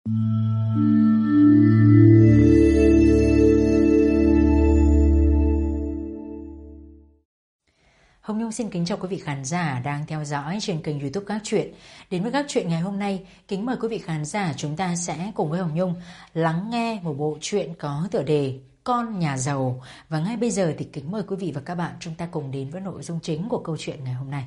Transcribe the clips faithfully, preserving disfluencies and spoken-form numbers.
Hồng Nhung xin kính chào quý vị khán giả đang theo dõi trên kênh YouTube Các Chuyện. Đến với Các Chuyện ngày hôm nay, kính mời quý vị khán giả chúng ta sẽ cùng với Hồng Nhung lắng nghe một bộ truyện có tựa đề Con Nhà Giàu. Và ngay bây giờ thì kính mời quý vị và các bạn chúng ta cùng đến với nội dung chính của câu chuyện ngày hôm nay.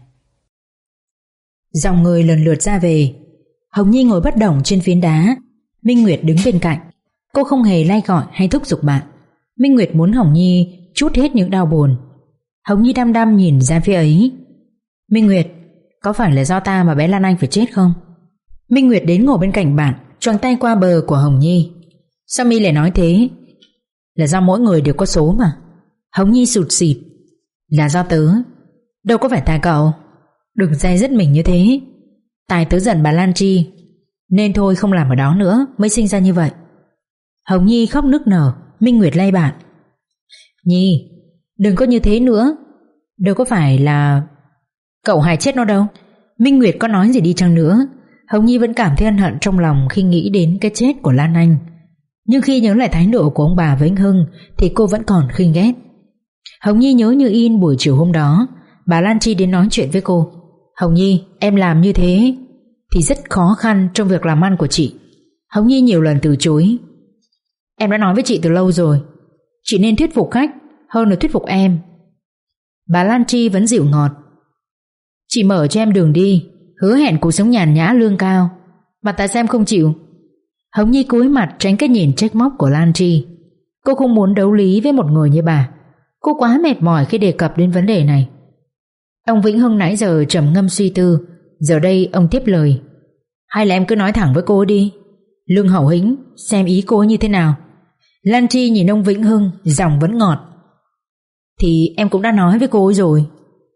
Dòng người lần lượt ra về. Hồng Nhi ngồi bất động trên phiến đá. Minh Nguyệt đứng bên cạnh. Cô không hề lay gọi hay thúc giục bạn. Minh Nguyệt muốn Hồng Nhi trút hết những đau buồn. Hồng Nhi đăm đăm nhìn ra phía ấy. Minh Nguyệt, có phải là do ta mà bé Lan Anh phải chết không? Minh Nguyệt đến ngồi bên cạnh bạn, choàng tay qua bờ của Hồng Nhi. Sao mi lại nói thế? Là do mỗi người đều có số mà. Hồng Nhi sụt sịt. Là do tớ. Đâu có phải tại cậu. Đừng day dứt mình như thế. Tại tớ giận bà Lan Chi, nên thôi không làm ở đó nữa, mới sinh ra như vậy. Hồng Nhi khóc nức nở. Minh Nguyệt lay bạn. Nhi, đừng có như thế nữa. Đâu có phải là cậu hại chết nó đâu. Minh Nguyệt có nói gì đi chăng nữa, Hồng Nhi vẫn cảm thấy ân hận trong lòng khi nghĩ đến cái chết của Lan Anh. Nhưng khi nhớ lại thái độ của ông bà với anh Hưng thì cô vẫn còn khinh ghét. Hồng Nhi nhớ như in buổi chiều hôm đó bà Lan Chi đến nói chuyện với cô. Hồng Nhi, em làm như thế thì rất khó khăn trong việc làm ăn của chị. Hồng Nhi nhiều lần từ chối. Em đã nói với chị từ lâu rồi, chị nên thuyết phục khách hơn là thuyết phục em. Bà Lan Chi vẫn dịu ngọt. Chị mở cho em đường đi, hứa hẹn cuộc sống nhàn nhã lương cao, mà tại sao em không chịu? Hồng Nhi cúi mặt tránh cái nhìn trách móc của Lan Chi. Cô không muốn đấu lý với một người như bà. Cô quá mệt mỏi khi đề cập đến vấn đề này. Ông Vĩnh Hưng nãy giờ trầm ngâm suy tư. Giờ đây ông tiếp lời. Hay là em cứ nói thẳng với cô đi, lương hậu hĩnh, xem ý cô như thế nào. Lan Chi nhìn ông Vĩnh Hưng, giọng vẫn ngọt. Thì em cũng đã nói với cô ấy rồi.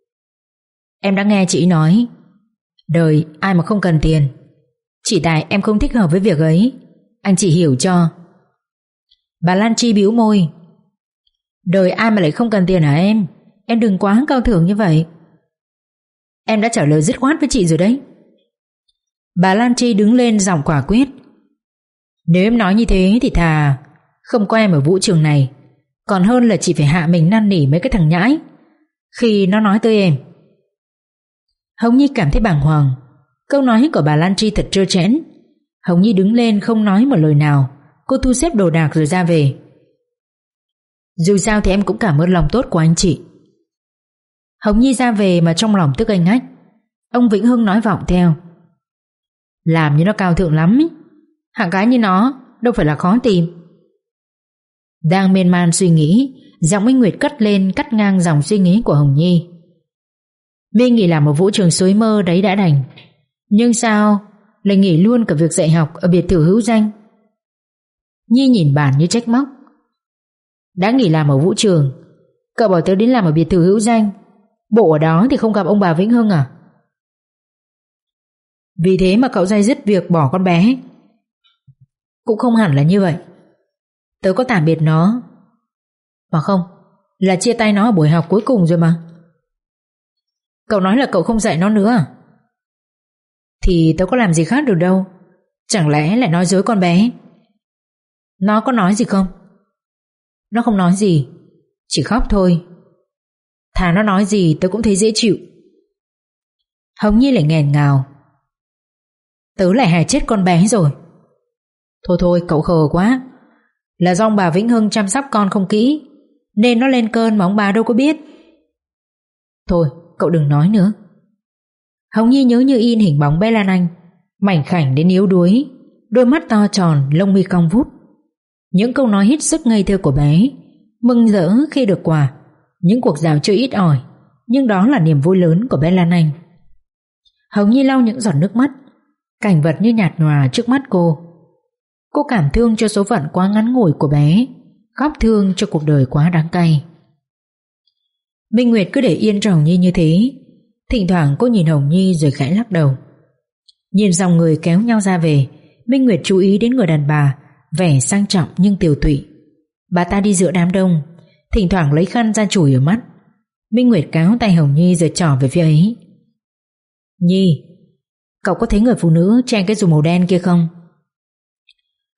Em đã nghe chị nói. Đời ai mà không cần tiền. Chỉ tại em không thích hợp với việc ấy, anh chỉ hiểu cho. Bà Lan Chi bĩu môi. Đời ai mà lại không cần tiền hả em? Em đừng quá cao thượng như vậy. Em đã trả lời dứt khoát với chị rồi đấy. Bà Lan Chi đứng lên giọng quả quyết. Nếu em nói như thế thì thà không có em ở vũ trường này, còn hơn là chị phải hạ mình năn nỉ mấy cái thằng nhãi khi nó nói tới em. Hồng Nhi cảm thấy bàng hoàng. Câu nói của bà Lan Chi thật trơ trẽn. Hồng Nhi đứng lên không nói một lời nào. Cô thu xếp đồ đạc rồi ra về. Dù sao thì em cũng cảm ơn lòng tốt của anh chị. Hồng Nhi ra về mà trong lòng tức anh ách. Ông Vĩnh Hưng nói vọng theo. Làm như nó cao thượng lắm ý. Hạng gái như nó đâu phải là khó tìm. Đang miên man suy nghĩ, giọng Minh Nguyệt cất lên cắt ngang dòng suy nghĩ của Hồng Nhi. Mi nghỉ làm ở vũ trường suối mơ đấy đã đành, nhưng sao lại nghỉ luôn cả việc dạy học ở biệt thự hữu danh? Nhi nhìn bạn như trách móc. Đã nghỉ làm ở vũ trường, cậu bảo tớ đến làm ở biệt thự hữu danh, bộ ở đó thì không gặp ông bà Vĩnh Hưng à? Vì thế mà cậu day dứt việc bỏ con bé? Cũng không hẳn là như vậy. Tớ có tạm biệt nó. Mà không, là chia tay nó ở buổi học cuối cùng rồi mà. Cậu nói là cậu không dạy nó nữa à? Thì tớ có làm gì khác được đâu. Chẳng lẽ lại nói dối con bé? Nó có nói gì không? Nó không nói gì, chỉ khóc thôi. Thà nó nói gì tớ cũng thấy dễ chịu. Hồng Nhi lại nghẹn ngào. Tớ lại hại chết con bé rồi. Thôi thôi, cậu khờ quá. Là do ông bà Vĩnh Hưng chăm sóc con không kỹ, nên nó lên cơn mà ông bà đâu có biết. Thôi, cậu đừng nói nữa. Hồng Nhi nhớ như in hình bóng bé Lan Anh, mảnh khảnh đến yếu đuối, đôi mắt to tròn, lông mi cong vút. Những câu nói hết sức ngây thơ của bé, mừng rỡ khi được quà, những cuộc dạo chơi ít ỏi, nhưng đó là niềm vui lớn của bé Lan Anh. Hồng Nhi lau những giọt nước mắt. Cảnh vật như nhạt nhòa trước mắt cô. Cô cảm thương cho số phận quá ngắn ngủi của bé, khóc thương cho cuộc đời quá đáng cay. Minh Nguyệt cứ để yên cho Hồng Nhi như thế. Thỉnh thoảng cô nhìn Hồng Nhi rồi khẽ lắc đầu. Nhìn dòng người kéo nhau ra về, Minh Nguyệt chú ý đến người đàn bà, vẻ sang trọng nhưng tiều tụy. Bà ta đi giữa đám đông, thỉnh thoảng lấy khăn ra chùi ở mắt. Minh Nguyệt kéo tay Hồng Nhi rồi trỏ về phía ấy. Nhi, cậu có thấy người phụ nữ che cái dù màu đen kia không?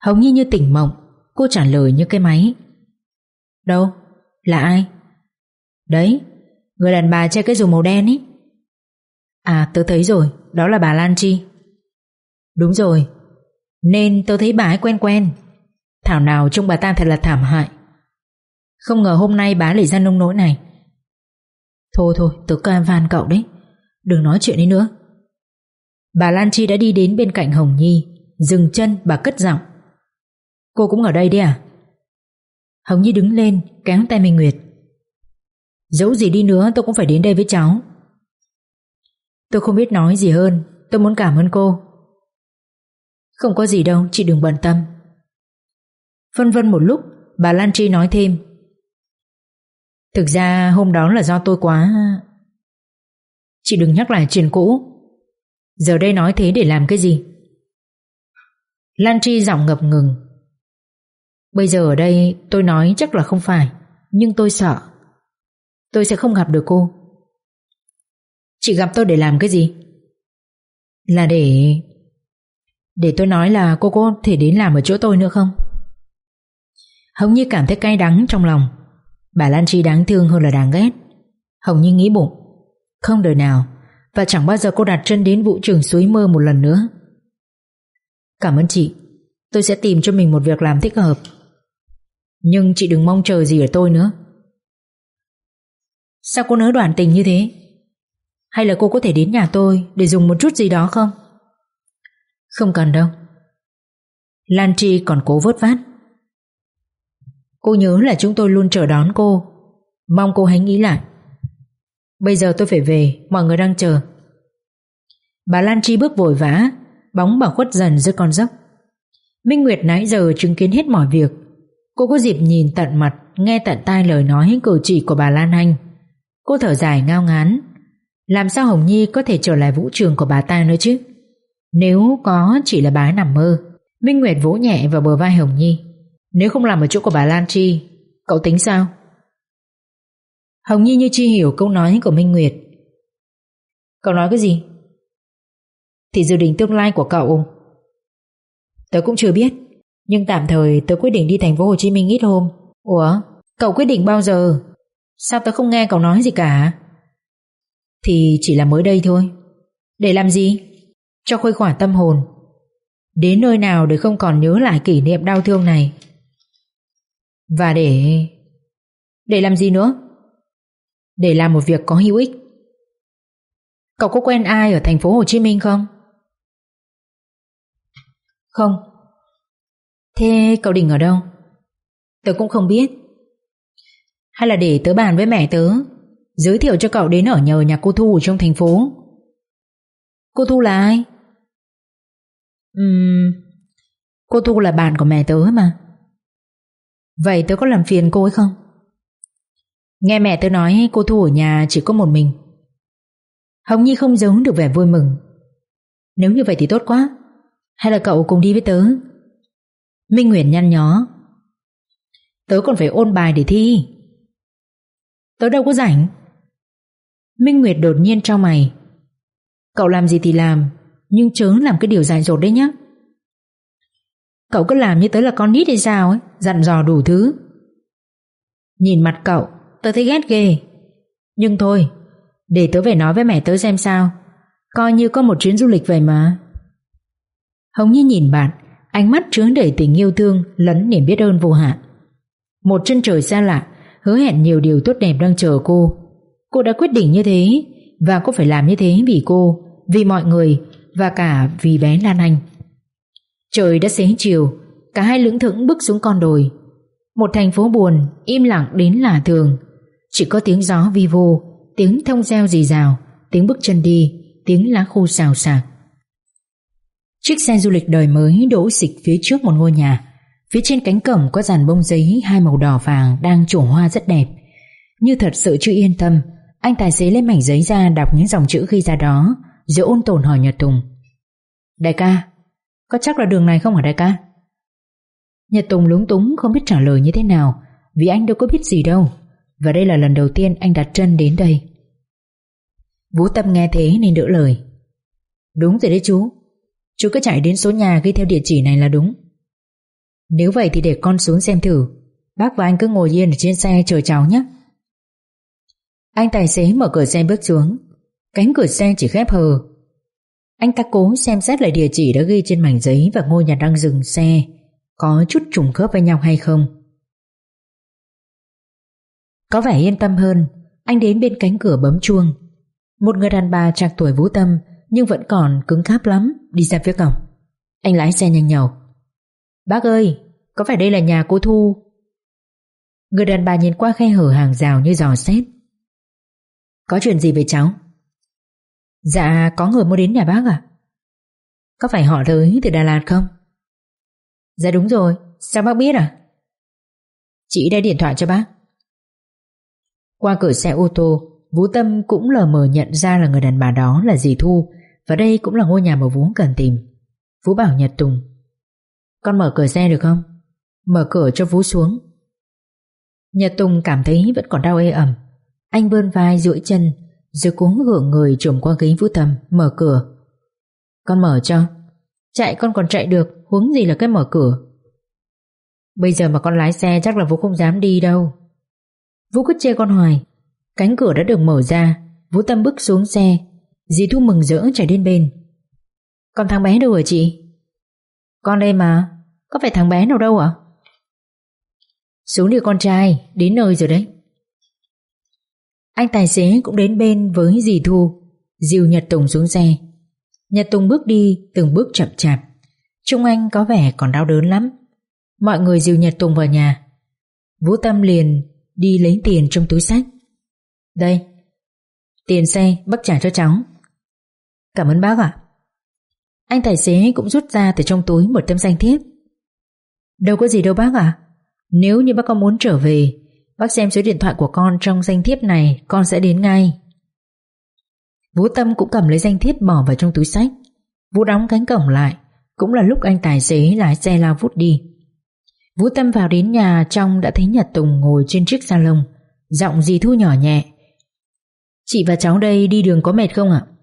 Hồng Nhi như tỉnh mộng, cô trả lời như cái máy. Đâu? Là ai? Đấy, người đàn bà che cái dù màu đen ý. À, tớ thấy rồi, đó là bà Lan Chi. Đúng rồi, nên tớ thấy bà ấy quen quen. Thảo nào trông bà ta thật là thảm hại. Không ngờ hôm nay bà lại ra nông nỗi này. Thôi thôi, tớ cam van cậu đấy, đừng nói chuyện ấy nữa. Bà Lan Chi đã đi đến bên cạnh Hồng Nhi, dừng chân bà cất giọng. Cô cũng ở đây đấy à? Hồng Nhi đứng lên kéo tay Minh Nguyệt. Dẫu gì đi nữa tôi cũng phải đến đây với cháu. Tôi không biết nói gì hơn, tôi muốn cảm ơn cô. Không có gì đâu, chị đừng bận tâm. Phân vân một lúc, bà Lan Chi nói thêm. Thực ra hôm đó là do tôi quá... Chị đừng nhắc lại chuyện cũ. Giờ đây nói thế để làm cái gì? Lan Chi giọng ngập ngừng. Bây giờ ở đây tôi nói chắc là không phải, nhưng tôi sợ tôi sẽ không gặp được cô. Chị gặp tôi để làm cái gì? Là để... Để tôi nói là cô có thể đến làm ở chỗ tôi nữa không? Hồng Nhi cảm thấy cay đắng trong lòng. Bà Lan Chi đáng thương hơn là đáng ghét. Hồng Nhi nghĩ bụng, không đời nào, và chẳng bao giờ cô đặt chân đến vũ trường suối mơ một lần nữa. Cảm ơn chị, tôi sẽ tìm cho mình một việc làm thích hợp. Nhưng chị đừng mong chờ gì ở tôi nữa. Sao cô nỡ đoạn tình như thế? Hay là cô có thể đến nhà tôi để dùng một chút gì đó không? Không cần đâu. Lan Chi còn cố vớt vát. Cô nhớ là chúng tôi luôn chờ đón cô. Mong cô hãy nghĩ lại. Bây giờ tôi phải về, mọi người đang chờ. Bà Lan Chi bước vội vã, bóng bà khuất dần dưới con dốc. Minh Nguyệt nãy giờ chứng kiến hết mọi việc. Cô có dịp nhìn tận mặt, nghe tận tai lời nói cử chỉ của bà Lan Anh. Cô thở dài ngao ngán. Làm sao Hồng Nhi có thể trở lại vũ trường của bà ta nữa chứ? Nếu có chỉ là bà nằm mơ. Minh Nguyệt vỗ nhẹ vào bờ vai Hồng Nhi. Nếu không làm ở chỗ của bà Lan Chi, cậu tính sao? Hồng Nhi như chi hiểu câu nói của Minh Nguyệt. Cậu nói cái gì? Thì dự định tương lai của cậu tớ cũng chưa biết, nhưng tạm thời tớ quyết định đi thành phố Hồ Chí Minh ít hôm. Ủa, cậu quyết định bao giờ? Sao tớ không nghe cậu nói gì cả? Thì chỉ là mới đây thôi. Để làm gì? Cho khuây khỏa tâm hồn. Đến nơi nào để không còn nhớ lại kỷ niệm đau thương này. Và để... Để làm gì nữa? Để làm một việc có hữu ích. Cậu có quen ai ở thành phố Hồ Chí Minh không? Không. Thế cậu định ở đâu? Tớ cũng không biết. Hay là để tớ bàn với mẹ tớ, giới thiệu cho cậu đến ở nhờ nhà cô Thu ở trong thành phố. Cô Thu là ai? Ừm, cô Thu là bạn của mẹ tớ mà. Vậy tớ có làm phiền cô ấy không? Nghe mẹ tớ nói cô Thu ở nhà chỉ có một mình. Hồng Nhi không giấu được vẻ vui mừng. Nếu như vậy thì tốt quá. Hay là cậu cùng đi với tớ? Minh Nguyệt nhăn nhó. Tớ còn phải ôn bài để thi. Tớ đâu có rảnh. Minh Nguyệt đột nhiên trao mày. Cậu làm gì thì làm, nhưng chớ làm cái điều dại dột đấy nhá. Cậu cứ làm như tớ là con nít hay sao ấy, dặn dò đủ thứ. Nhìn mặt cậu, tớ thấy ghét ghê. Nhưng thôi, để tớ về nói với mẹ tớ xem sao. Coi như có một chuyến du lịch vậy mà. Hồng Nhi nhìn bạn, ánh mắt chứa đầy tình yêu thương lẫn niềm biết ơn vô hạn. Một chân trời xa lạ hứa hẹn nhiều điều tốt đẹp đang chờ cô. Cô đã quyết định như thế, và cô phải làm như thế vì cô, vì mọi người, và cả vì bé Lan Anh. Trời đã xế chiều, cả hai lững thững bước xuống con đồi. Một thành phố buồn, im lặng đến lạ thường. Chỉ có tiếng gió vi vô, tiếng thông reo rì rào, tiếng bước chân đi, tiếng lá khô xào xạc. Chiếc xe du lịch đời mới đỗ xịch phía trước một ngôi nhà. Phía trên cánh cổng có dàn bông giấy hai màu đỏ vàng đang trổ hoa rất đẹp. Như thật sự chưa yên tâm, anh tài xế lấy mảnh giấy ra đọc những dòng chữ ghi ra đó, rồi ôn tồn hỏi Nhật Tùng. Đại ca, có chắc là đường này không hả đại ca? Nhật Tùng lúng túng không biết trả lời như thế nào, vì anh đâu có biết gì đâu, và đây là lần đầu tiên anh đặt chân đến đây. Vũ Tâm nghe thế nên đỡ lời. Đúng rồi đấy chú, chú cứ chạy đến số nhà ghi theo địa chỉ này là đúng. Nếu vậy thì để con xuống xem thử. Bác và anh cứ ngồi yên ở trên xe chờ cháu nhé. Anh tài xế mở cửa xe bước xuống. Cánh cửa xe chỉ khép hờ. Anh ta cố xem xét lại địa chỉ đã ghi trên mảnh giấy và ngôi nhà đang dừng xe có chút trùng khớp với nhau hay không. Có vẻ yên tâm hơn, anh đến bên cánh cửa bấm chuông. Một người đàn bà trạc tuổi Vũ Tâm nhưng vẫn còn cứng cáp lắm đi ra phía cổng. Anh lái xe nhanh nhẩu. Bác ơi, có phải đây là nhà cô Thu? Người đàn bà nhìn qua khe hở hàng rào như dò xét. Có chuyện gì với cháu? Dạ có người muốn đến nhà bác à? Có phải họ tới từ Đà Lạt không? Dạ đúng rồi, sao bác biết à? Chị đã điện thoại cho bác. Qua cửa xe ô tô, Vũ Tâm cũng lờ mờ nhận ra là người đàn bà đó là dì Thu, và đây cũng là ngôi nhà mà Vũ cần tìm. Vũ bảo Nhật Tùng: Con mở cửa xe được không? Mở cửa cho Vũ xuống. Nhật Tùng cảm thấy vẫn còn đau ê ẩm. Anh vươn vai duỗi chân rồi cố gượng người trồm qua ghế Vũ Tâm mở cửa. Con mở cho. Chạy con còn chạy được, huống gì là cái mở cửa. Bây giờ mà con lái xe chắc là Vũ không dám đi đâu. Vũ cứ chê con hoài. Cánh cửa đã được mở ra. Vũ Tâm bước xuống xe. Dì Thu mừng rỡ chạy đến bên. Còn thằng bé đâu hả chị? Con đây mà. Có phải thằng bé nào đâu ạ? Xuống đi con trai, đến nơi rồi đấy. Anh tài xế cũng đến bên với dì Thu, dìu Nhật Tùng xuống xe. Nhật Tùng bước đi từng bước chậm chạp. Trông anh có vẻ còn đau đớn lắm. Mọi người dìu Nhật Tùng vào nhà. Vũ Tâm liền đi lấy tiền trong túi xách. Đây, tiền xe bác trả cho cháu. Cảm ơn bác ạ. Anh tài xế cũng rút ra từ trong túi một tấm danh thiếp. Đâu có gì đâu bác ạ. Nếu như bác có muốn trở về, bác xem số điện thoại của con trong danh thiếp này, con sẽ đến ngay. Vũ Tâm cũng cầm lấy danh thiếp bỏ vào trong túi xách. Vũ đóng cánh cổng lại. Cũng là lúc anh tài xế lái xe lao vút đi. Vũ Tâm vào đến nhà trong đã thấy Nhật Tùng ngồi trên chiếc salon. Giọng dì Thu nhỏ nhẹ. Chị và cháu đây đi đường có mệt không ạ?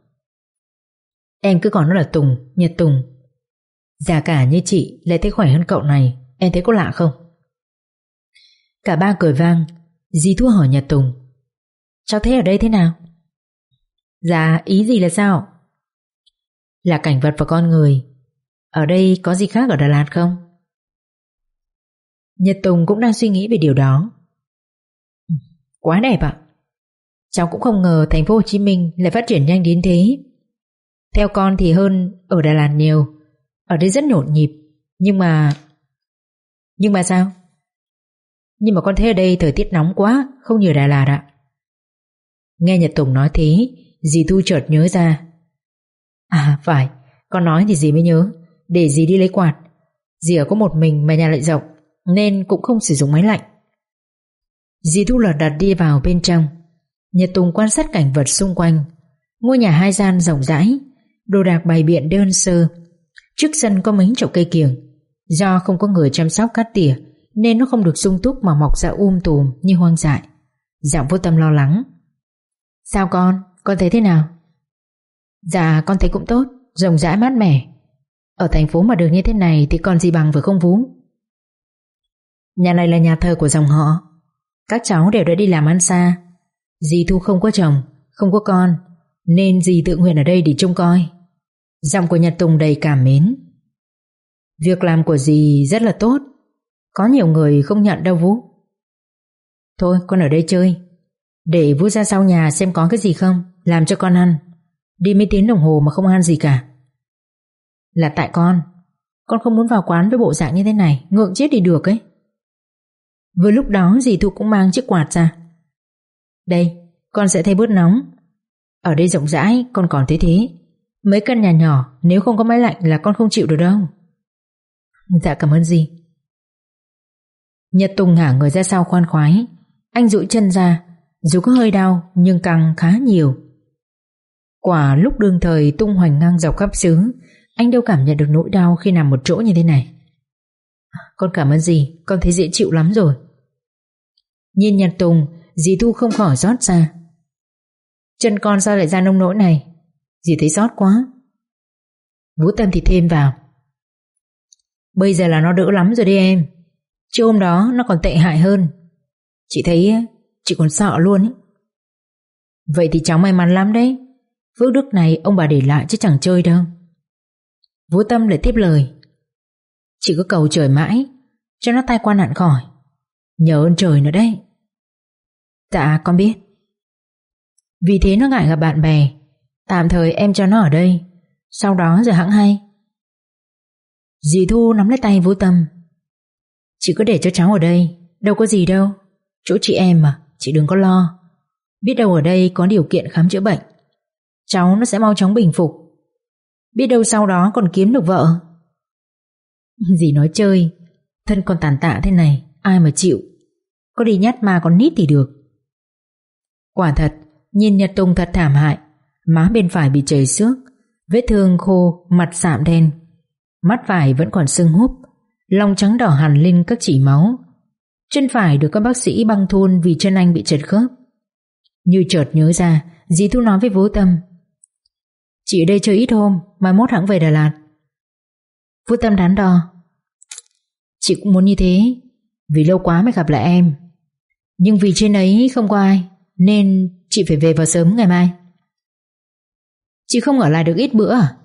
Em cứ gọi nó là Tùng, Nhật Tùng. Già cả như chị lại thấy khỏe hơn cậu này, em thấy có lạ không? Cả ba cười vang. Dì Thu hỏi Nhật Tùng: Cháu thấy ở đây thế nào? Dạ, ý gì là sao? Là cảnh vật và con người. Ở đây có gì khác ở Đà Lạt không? Nhật Tùng cũng đang suy nghĩ về điều đó. Quá đẹp ạ. Cháu cũng không ngờ thành phố Hồ Chí Minh lại phát triển nhanh đến thế. Theo con thì hơn ở Đà Lạt nhiều. Ở đây rất nhộn nhịp. Nhưng mà... Nhưng mà sao? Nhưng mà con thấy ở đây thời tiết nóng quá, không như Đà Lạt ạ. Nghe Nhật Tùng nói thế, dì Thu chợt nhớ ra. À phải, con nói thì dì mới nhớ. Để dì đi lấy quạt. Dì ở có một mình mà nhà lại rộng, nên cũng không sử dụng máy lạnh. Dì Thu lật đật đi vào bên trong. Nhật Tùng quan sát cảnh vật xung quanh. Ngôi nhà hai gian rộng rãi, đồ đạc bày biện đơn sơ. Trước sân có mấy chậu cây kiểng. Do không có người chăm sóc cắt tỉa nên nó không được sung túc mà mọc ra um tùm như hoang dại. Giọng Vô Tâm lo lắng. Sao con? Con thấy thế nào? Dạ con thấy cũng tốt, rộng rãi mát mẻ. Ở thành phố mà đường như thế này thì còn gì bằng với không Vũ. Nhà này là nhà thờ của dòng họ. Các cháu đều đã đi làm ăn xa. Dì Thu không có chồng, không có con, nên dì tự nguyện ở đây để trông coi. Giọng của Nhật Tùng đầy cảm mến. Việc làm của dì rất là tốt. Có nhiều người không nhận đâu Vũ. Thôi con ở đây chơi. Để Vũ ra sau nhà xem có cái gì không, làm cho con ăn. Đi mấy tiếng đồng hồ mà không ăn gì cả. Là tại con. Con không muốn vào quán với bộ dạng như thế này, ngượng chết đi được ấy. Vừa lúc đó dì Thu cũng mang chiếc quạt ra. Đây, con sẽ thấy bớt nóng. Ở đây rộng rãi, con còn thấy thế. Mấy căn nhà nhỏ nếu không có máy lạnh là con không chịu được đâu. Dạ cảm ơn dì. Nhật Tùng ngả người ra sau khoan khoái. Anh duỗi chân ra. Dù có hơi đau nhưng căng khá nhiều. Quả lúc đương thời tung hoành ngang dọc khắp xứ, anh đâu cảm nhận được nỗi đau khi nằm một chỗ như thế này. Con cảm ơn dì, con thấy dễ chịu lắm rồi. Nhìn Nhật Tùng, dì Thu không khỏi rót ra. Chân con sao lại ra nông nỗi này? Dì thấy xót quá. Vũ Tâm thì thêm vào. Bây giờ là nó đỡ lắm rồi đấy em. Chứ hôm đó nó còn tệ hại hơn. Chị thấy chị còn sợ luôn ấy. Vậy thì cháu may mắn lắm đấy. Phước đức này ông bà để lại chứ chẳng chơi đâu. Vũ Tâm lại tiếp lời. Chị cứ cầu trời mãi cho nó tai qua nạn khỏi. Nhờ ơn trời nữa đấy. Dạ con biết. Vì thế nó ngại gặp bạn bè. Tạm thời em cho nó ở đây, sau đó rồi hẵng hay. Dì Thu nắm lấy tay Vũ Tâm. Chị cứ để cho cháu ở đây. Đâu có gì đâu. Chỗ chị em mà, chị đừng có lo. Biết đâu ở đây có điều kiện khám chữa bệnh, cháu nó sẽ mau chóng bình phục. Biết đâu sau đó còn kiếm được vợ. Dì nói chơi. Thân còn tàn tạ thế này ai mà chịu. Có đi nhát ma con nít thì được. Quả thật, nhìn Nhật Tùng thật thảm hại. Má bên phải bị chảy xước, vết thương khô, mặt sạm đen. Mắt phải vẫn còn sưng húp, lòng trắng đỏ hẳn lên các chỉ máu. Chân phải được các bác sĩ băng thun vì chân anh bị trật khớp. Như chợt nhớ ra, dì Thu nói với Vũ Tâm. Chị ở đây chơi ít hôm, mai mốt hẵng về Đà Lạt. Vũ Tâm đắn đo. Chị cũng muốn như thế, vì lâu quá mới gặp lại em. Nhưng vì trên ấy không có ai, nên chị phải về vào sớm ngày mai. Chị không ở lại được ít bữa à?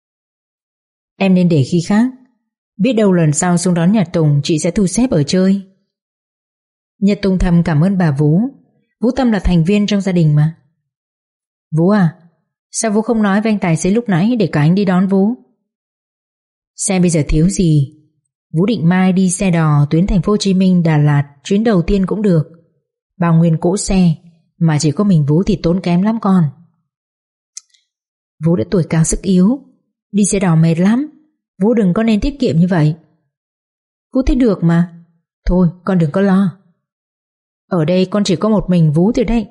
Em nên để khi khác. Biết đâu lần sau xuống đón Nhật Tùng chị sẽ thu xếp ở chơi. Nhật Tùng thầm cảm ơn bà Vũ. Vũ Tâm là thành viên trong gia đình mà. Vũ à, sao Vũ không nói với anh tài xế lúc nãy để cả anh đi đón Vũ? Xe bây giờ thiếu gì. Vũ định mai đi xe đò tuyến thành phố Hồ Chí Minh Đà Lạt chuyến đầu tiên cũng được. Bao nguyên cỗ xe, mà chỉ có mình Vũ thì tốn kém lắm con. Vũ đã tuổi cao sức yếu, đi xe đò mệt lắm. Vũ đừng có nên tiết kiệm như vậy. Vũ thấy được mà. Thôi con đừng có lo. Ở đây con chỉ có một mình Vũ thôi đấy.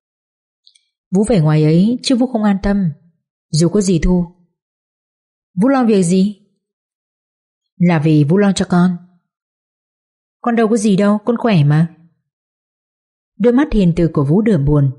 Vũ về ngoài ấy chứ Vũ không an tâm. Dù có gì Thu. Vũ lo việc gì? Là vì Vũ lo cho con. Con đâu có gì đâu, con khỏe mà. Đôi mắt hiền từ của Vũ đượm buồn.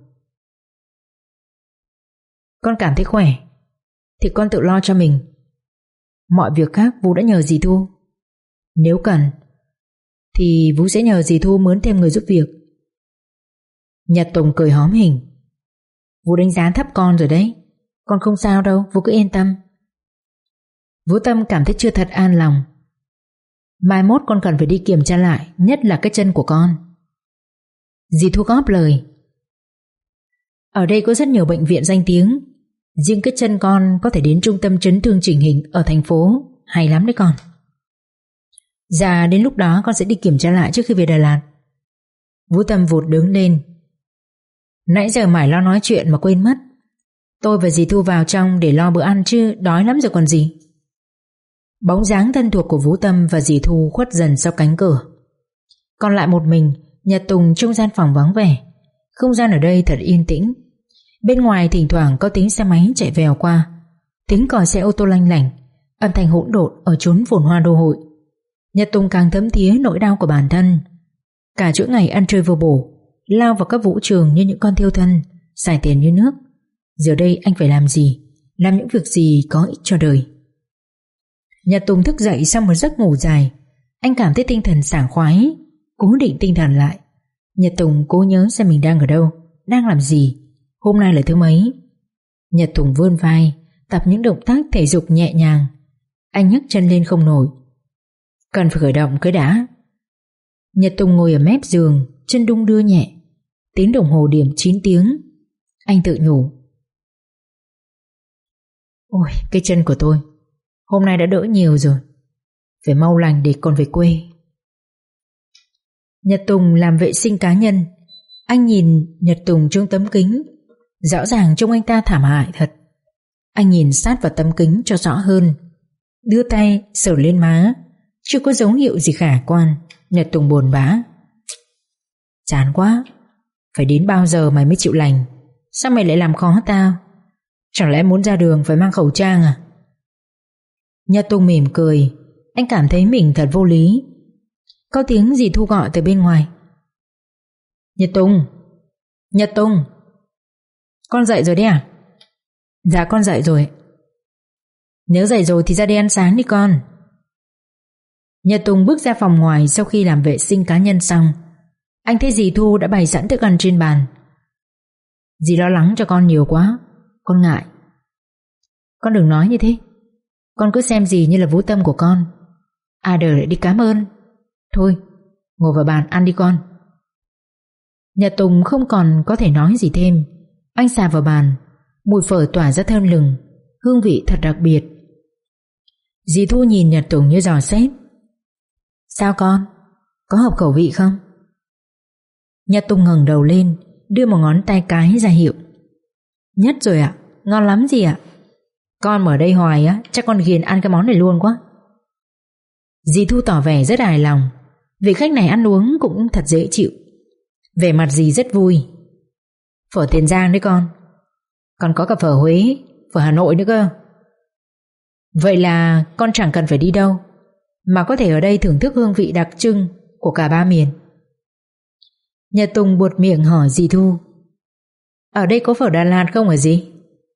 Con cảm thấy khỏe thì con tự lo cho mình. Mọi việc khác Vũ đã nhờ dì Thu. Nếu cần thì Vũ sẽ nhờ dì Thu mướn thêm người giúp việc. Nhật Tùng cười hóm hình. Vũ đánh giá thấp con rồi đấy. Con không sao đâu, Vũ cứ yên tâm. Vũ Tâm cảm thấy chưa thật an lòng. Mai mốt con cần phải đi kiểm tra lại, nhất là cái chân của con. Dì Thu góp lời. Ở đây có rất nhiều bệnh viện danh tiếng. Riêng cái chân con có thể đến trung tâm chấn thương chỉnh hình ở thành phố. Hay lắm đấy con. Dạ đến lúc đó con sẽ đi kiểm tra lại trước khi về Đà Lạt. Vũ Tâm vụt đứng lên. Nãy giờ mải lo nói chuyện mà quên mất. Tôi và dì Thu vào trong để lo bữa ăn chứ đói lắm rồi còn gì. Bóng dáng thân thuộc của Vũ Tâm và dì Thu khuất dần sau cánh cửa. Còn lại một mình Nhật Tùng trong gian phòng vắng vẻ. Không gian ở đây thật yên tĩnh. Bên ngoài thỉnh thoảng có tiếng xe máy chạy vèo qua, tiếng còi xe ô tô lanh lảnh, âm thanh hỗn độn ở chốn phồn hoa đô hội. Nhật Tùng càng thấm thía nỗi đau của bản thân. Cả chuỗi ngày ăn chơi vô bổ, lao vào các vũ trường như những con thiêu thân, xài tiền như nước. Giờ đây anh phải làm gì? Làm những việc gì có ích cho đời? Nhật Tùng thức dậy sau một giấc ngủ dài. Anh cảm thấy tinh thần sảng khoái. Cố định tinh thần lại, Nhật Tùng cố nhớ xem mình đang ở đâu, đang làm gì, hôm nay là thứ mấy. Nhật Tùng vươn vai, tập những động tác thể dục nhẹ nhàng. Anh nhấc chân lên không nổi. Cần phải khởi động cái đã. Nhật Tùng ngồi ở mép giường, chân đung đưa nhẹ. Tiếng đồng hồ điểm chín tiếng. Anh tự nhủ. Ôi, cái chân của tôi hôm nay đã đỡ nhiều rồi. Phải mau lành để còn về quê. Nhật Tùng làm vệ sinh cá nhân. Anh nhìn Nhật Tùng trong tấm kính. Rõ ràng trông anh ta thảm hại thật. Anh nhìn sát vào tấm kính cho rõ hơn, đưa tay sờ lên má. Chưa có dấu hiệu gì khả quan. Nhật Tùng buồn bã. Chán quá. Phải đến bao giờ mày mới chịu lành? Sao mày lại làm khó tao? Chẳng lẽ muốn ra đường phải mang khẩu trang à? Nhật Tùng mỉm cười. Anh cảm thấy mình thật vô lý. Có tiếng dì Thu gọi từ bên ngoài. Nhật Tùng, Nhật Tùng, con dậy rồi đấy à? Dạ con dậy rồi. Nếu dậy rồi thì ra đi ăn sáng đi con. Nhật Tùng bước ra phòng ngoài sau khi làm vệ sinh cá nhân xong. Anh thấy dì Thu đã bày sẵn thức ăn trên bàn. Dì lo lắng cho con nhiều quá, con ngại. Con đừng nói như thế. Con cứ xem dì như là Vũ Tâm của con. À đời lại đi cảm ơn. Thôi, ngồi vào bàn ăn đi con. Nhật Tùng không còn có thể nói gì thêm. Anh xà vào bàn. Mùi phở tỏa ra thơm lừng, hương vị thật đặc biệt. Dì Thu nhìn Nhật Tùng như dò xét. Sao con? Có hợp khẩu vị không? Nhật Tùng ngẩng đầu lên, đưa một ngón tay cái ra hiệu. Nhất rồi ạ, ngon lắm dì ạ. Con ở đây hoài á, chắc con ghiền ăn cái món này luôn quá. Dì Thu tỏ vẻ rất hài lòng. Vị khách này ăn uống cũng thật dễ chịu. Vẻ mặt dì rất vui. Phở Tiền Giang đấy con. Còn có cả phở Huế, phở Hà Nội nữa cơ. Vậy là con chẳng cần phải đi đâu, mà có thể ở đây thưởng thức hương vị đặc trưng của cả ba miền. Nhật Tùng buột miệng hỏi dì Thu. Ở đây có phở Đà Lạt không hả dì?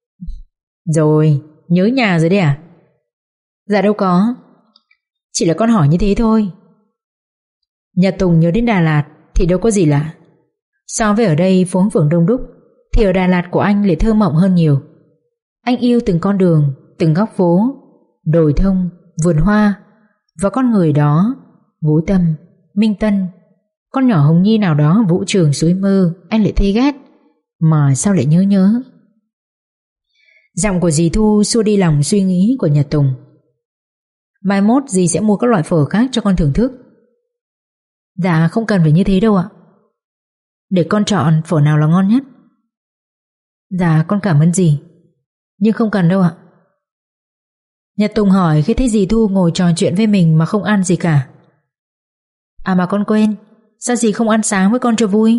Rồi, nhớ nhà rồi đấy à? Dạ đâu có, chỉ là con hỏi như thế thôi. Nhật Tùng nhớ đến Đà Lạt thì đâu có gì lạ. So với ở đây phố phường đông đúc thì ở Đà Lạt của anh lại thơ mộng hơn nhiều. Anh yêu từng con đường, từng góc phố, đồi thông, vườn hoa và con người đó. Vũ Tâm, Minh Tân, con nhỏ Hồng Nhi nào đó vũ trường suối mơ anh lại thấy ghét, mà sao lại nhớ nhớ. Giọng của dì Thu xua đi lòng suy nghĩ của Nhật Tùng. Mai mốt dì sẽ mua các loại phở khác cho con thưởng thức. Dạ không cần phải như thế đâu ạ. Để con chọn phở nào là ngon nhất. Dạ con cảm ơn dì, nhưng không cần đâu ạ. Nhật Tùng hỏi khi thấy dì Thu ngồi trò chuyện với mình mà không ăn gì cả. À mà con quên, sao dì không ăn sáng với con cho vui?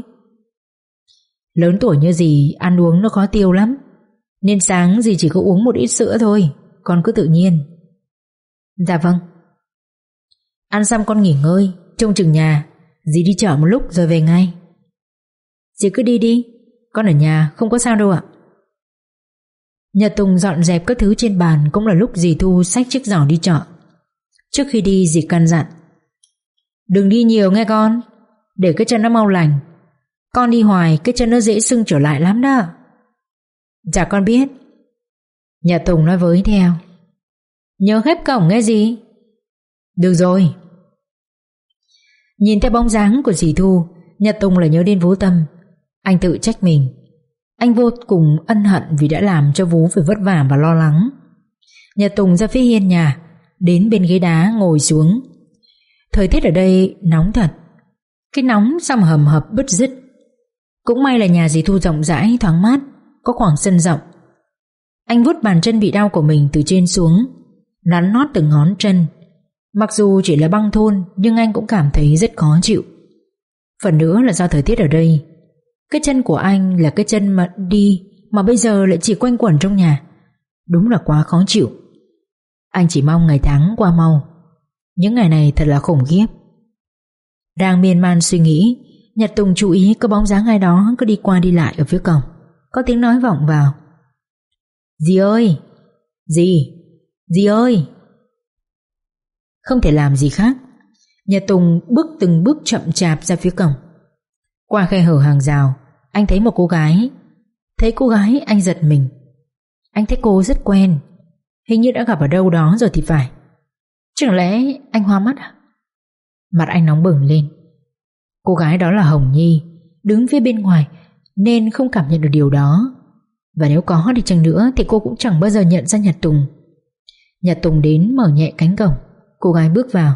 Lớn tuổi như dì ăn uống nó khó tiêu lắm, nên sáng dì chỉ có uống một ít sữa thôi. Con cứ tự nhiên. Dạ vâng. Ăn xong con nghỉ ngơi, trông chừng nhà. Dì đi chợ một lúc rồi về ngay. Dì cứ đi đi, con ở nhà không có sao đâu ạ. Nhật Tùng dọn dẹp các thứ trên bàn. Cũng là lúc dì Thu xách chiếc giỏ đi chợ. Trước khi đi dì căn dặn. Đừng đi nhiều nghe con, để cái chân nó mau lành. Con đi hoài cái chân nó dễ sưng trở lại lắm đó. Dạ con biết. Nhật Tùng nói với theo. Nhớ khép cổng nghe dì. Được rồi. Nhìn theo bóng dáng của dì Thu, Nhật Tùng lại nhớ đến Vũ Tâm. Anh tự trách mình. Anh vô cùng ân hận vì đã làm cho Vũ phải vất vả và lo lắng. Nhật Tùng ra phía hiên nhà, đến bên ghế đá ngồi xuống. Thời tiết ở đây nóng thật. Cái nóng xong hầm hập bứt rứt. Cũng may là nhà dì Thu rộng rãi, thoáng mát, có khoảng sân rộng. Anh vuốt bàn chân bị đau của mình từ trên xuống, nắn nót từng ngón chân. Mặc dù chỉ là băng thôn, nhưng anh cũng cảm thấy rất khó chịu. Phần nữa là do thời tiết ở đây. Cái chân của anh là cái chân mà đi mà bây giờ lại chỉ quanh quẩn trong nhà. Đúng là quá khó chịu. Anh chỉ mong ngày tháng qua mau. Những ngày này thật là khủng khiếp. Đang miên man suy nghĩ, Nhật Tùng chú ý có bóng dáng ai đó cứ đi qua đi lại ở phía cổng. Có tiếng nói vọng vào. Dì ơi! Dì! Dì ơi! Không thể làm gì khác, Nhật Tùng bước từng bước chậm chạp ra phía cổng. Qua khe hở hàng rào, anh thấy một cô gái. Thấy cô gái anh giật mình. Anh thấy cô rất quen, hình như đã gặp ở đâu đó rồi thì phải. Chẳng lẽ anh hoa mắt à? Mặt anh nóng bừng lên. Cô gái đó là Hồng Nhi, đứng phía bên ngoài nên không cảm nhận được điều đó. Và nếu có đi chăng nữa thì cô cũng chẳng bao giờ nhận ra Nhật Tùng. Nhật Tùng đến mở nhẹ cánh cổng. Cô gái bước vào.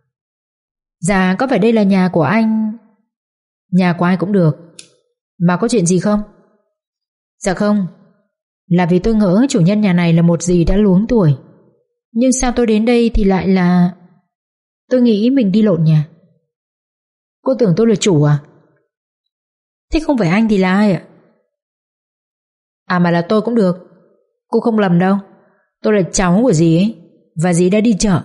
Dạ có phải đây là nhà của anh? Nhà của ai cũng được. Mà có chuyện gì không? Dạ không, là vì tôi ngỡ chủ nhân nhà này là một dì đã luống tuổi. Nhưng sao tôi đến đây thì lại là... Tôi nghĩ mình đi lộn nhà. Cô tưởng tôi là chủ à? Thế không phải anh thì là ai ạ? À mà là tôi cũng được. Cô không lầm đâu. Tôi là cháu của dì ấy. Và dì đã đi chợ.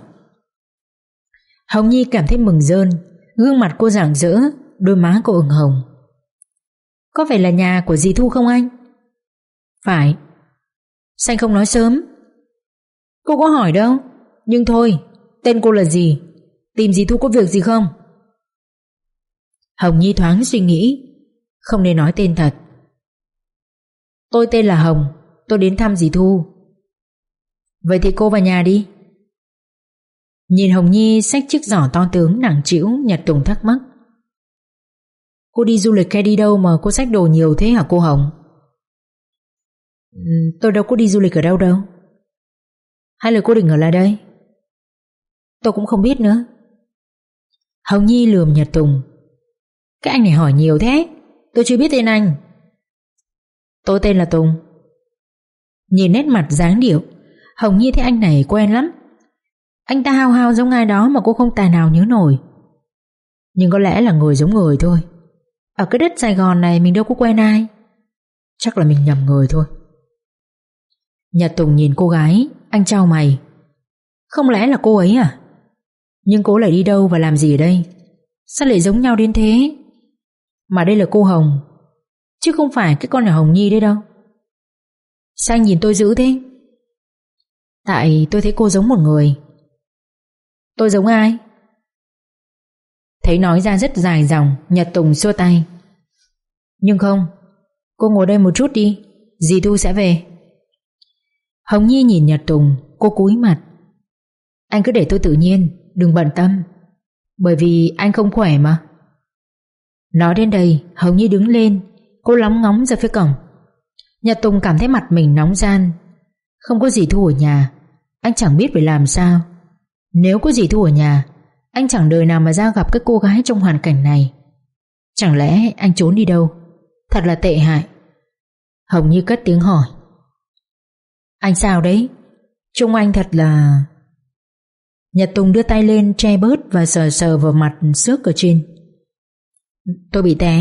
Hồng Nhi cảm thấy mừng rơn. Gương mặt cô rạng rỡ, đôi má cô ửng hồng. Có phải là nhà của dì Thu không anh? Phải. Sao anh không nói sớm? Cô có hỏi đâu. Nhưng thôi, tên cô là gì? Tìm dì Thu có việc gì không? Hồng Nhi thoáng suy nghĩ, không nên nói tên thật. Tôi tên là Hồng, tôi đến thăm dì Thu. Vậy thì cô vào nhà đi. Nhìn Hồng Nhi xách chiếc giỏ to tướng nặng trĩu, Nhật Tùng thắc mắc. Cô đi du lịch hay đi đâu mà cô xách đồ nhiều thế hả cô Hồng? Ừ, tôi đâu có đi du lịch ở đâu đâu. Hay là cô định ở lại đây? Tôi cũng không biết nữa. Hồng Nhi lườm Nhật Tùng. Cái anh này hỏi nhiều thế, tôi chưa biết tên anh. Tôi tên là Tùng. Nhìn nét mặt dáng điệu, Hồng Nhi thấy anh này quen lắm. Anh ta hao hao giống ai đó mà cô không tài nào nhớ nổi. Nhưng có lẽ là người giống người thôi. Ở cái đất Sài Gòn này mình đâu có quen ai. Chắc là mình nhầm người thôi. Nhật Tùng nhìn cô gái, anh chau mày. Không lẽ là cô ấy à? Nhưng cô lại đi đâu và làm gì ở đây? Sao lại giống nhau đến thế? Mà đây là cô Hồng, chứ không phải cái con nhà Hồng Nhi đấy đâu. Sao anh nhìn tôi dữ thế? Tại tôi thấy cô giống một người. Tôi giống ai? Thấy nói ra rất dài dòng, Nhật Tùng xua tay. Nhưng không, cô ngồi đây một chút đi, dì Thu sẽ về. Hồng Nhi nhìn Nhật Tùng, cô cúi mặt. Anh cứ để tôi tự nhiên, đừng bận tâm. Bởi vì anh không khỏe mà. Nói đến đây, Hồng Nhi đứng lên, cô lóng ngóng ra phía cổng. Nhật Tùng cảm thấy mặt mình nóng ran. Không có dì Thu ở nhà, anh chẳng biết phải làm sao. Nếu có dì Thu ở nhà, anh chẳng đời nào mà ra gặp cái cô gái trong hoàn cảnh này. Chẳng lẽ anh trốn đi đâu? Thật là tệ hại. Hồng Nhi cất tiếng hỏi. Anh sao đấy? Trông anh thật là... Nhật Tùng đưa tay lên che bớt và sờ sờ vào mặt xước ở trên. Tôi bị té.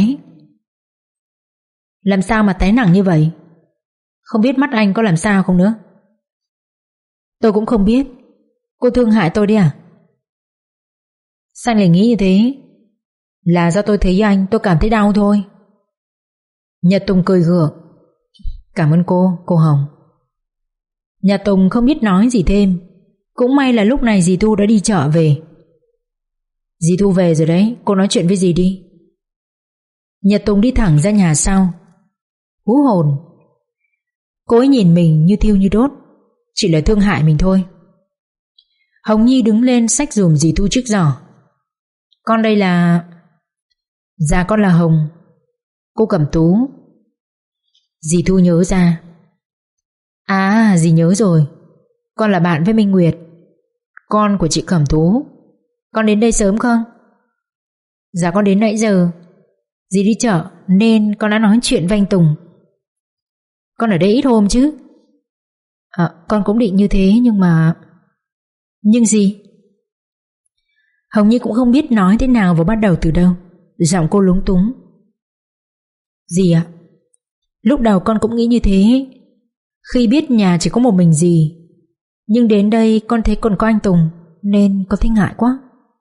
Làm sao mà té nặng như vậy? Không biết mắt anh có làm sao không nữa? Tôi cũng không biết. Cô thương hại tôi đi à? Sao anh lại nghĩ như thế? Là do tôi thấy anh tôi cảm thấy đau thôi. Nhật Tùng cười gượng. Cảm ơn cô, cô Hồng. Nhật Tùng không biết nói gì thêm. Cũng may là lúc này dì Thu đã đi chợ về. Dì Thu về rồi đấy, cô nói chuyện với dì đi. Nhật Tùng đi thẳng ra nhà sau. Hú hồn. Cô ấy nhìn mình như thiêu như đốt. Chỉ là thương hại mình thôi. Hồng Nhi đứng lên xách giùm dì Thu chiếc giỏ. Con đây là... Dạ con là Hồng. Cô Cẩm Tú. Dì Thu nhớ ra. À dì nhớ rồi. Con là bạn với Minh Nguyệt, con của chị Cẩm Tú. Con đến đây sớm không? Dạ con đến nãy giờ. Dì đi chợ nên con đã nói chuyện với anh Tùng. Con ở đây ít hôm chứ? À, con cũng định như thế nhưng mà... Nhưng gì? Hồng Nhi cũng không biết nói thế nào và bắt đầu từ đâu. Giọng cô lúng túng. Dì ạ, lúc đầu con cũng nghĩ như thế. Khi biết nhà chỉ có một mình dì, nhưng đến đây con thấy còn có anh Tùng nên con thấy ngại quá.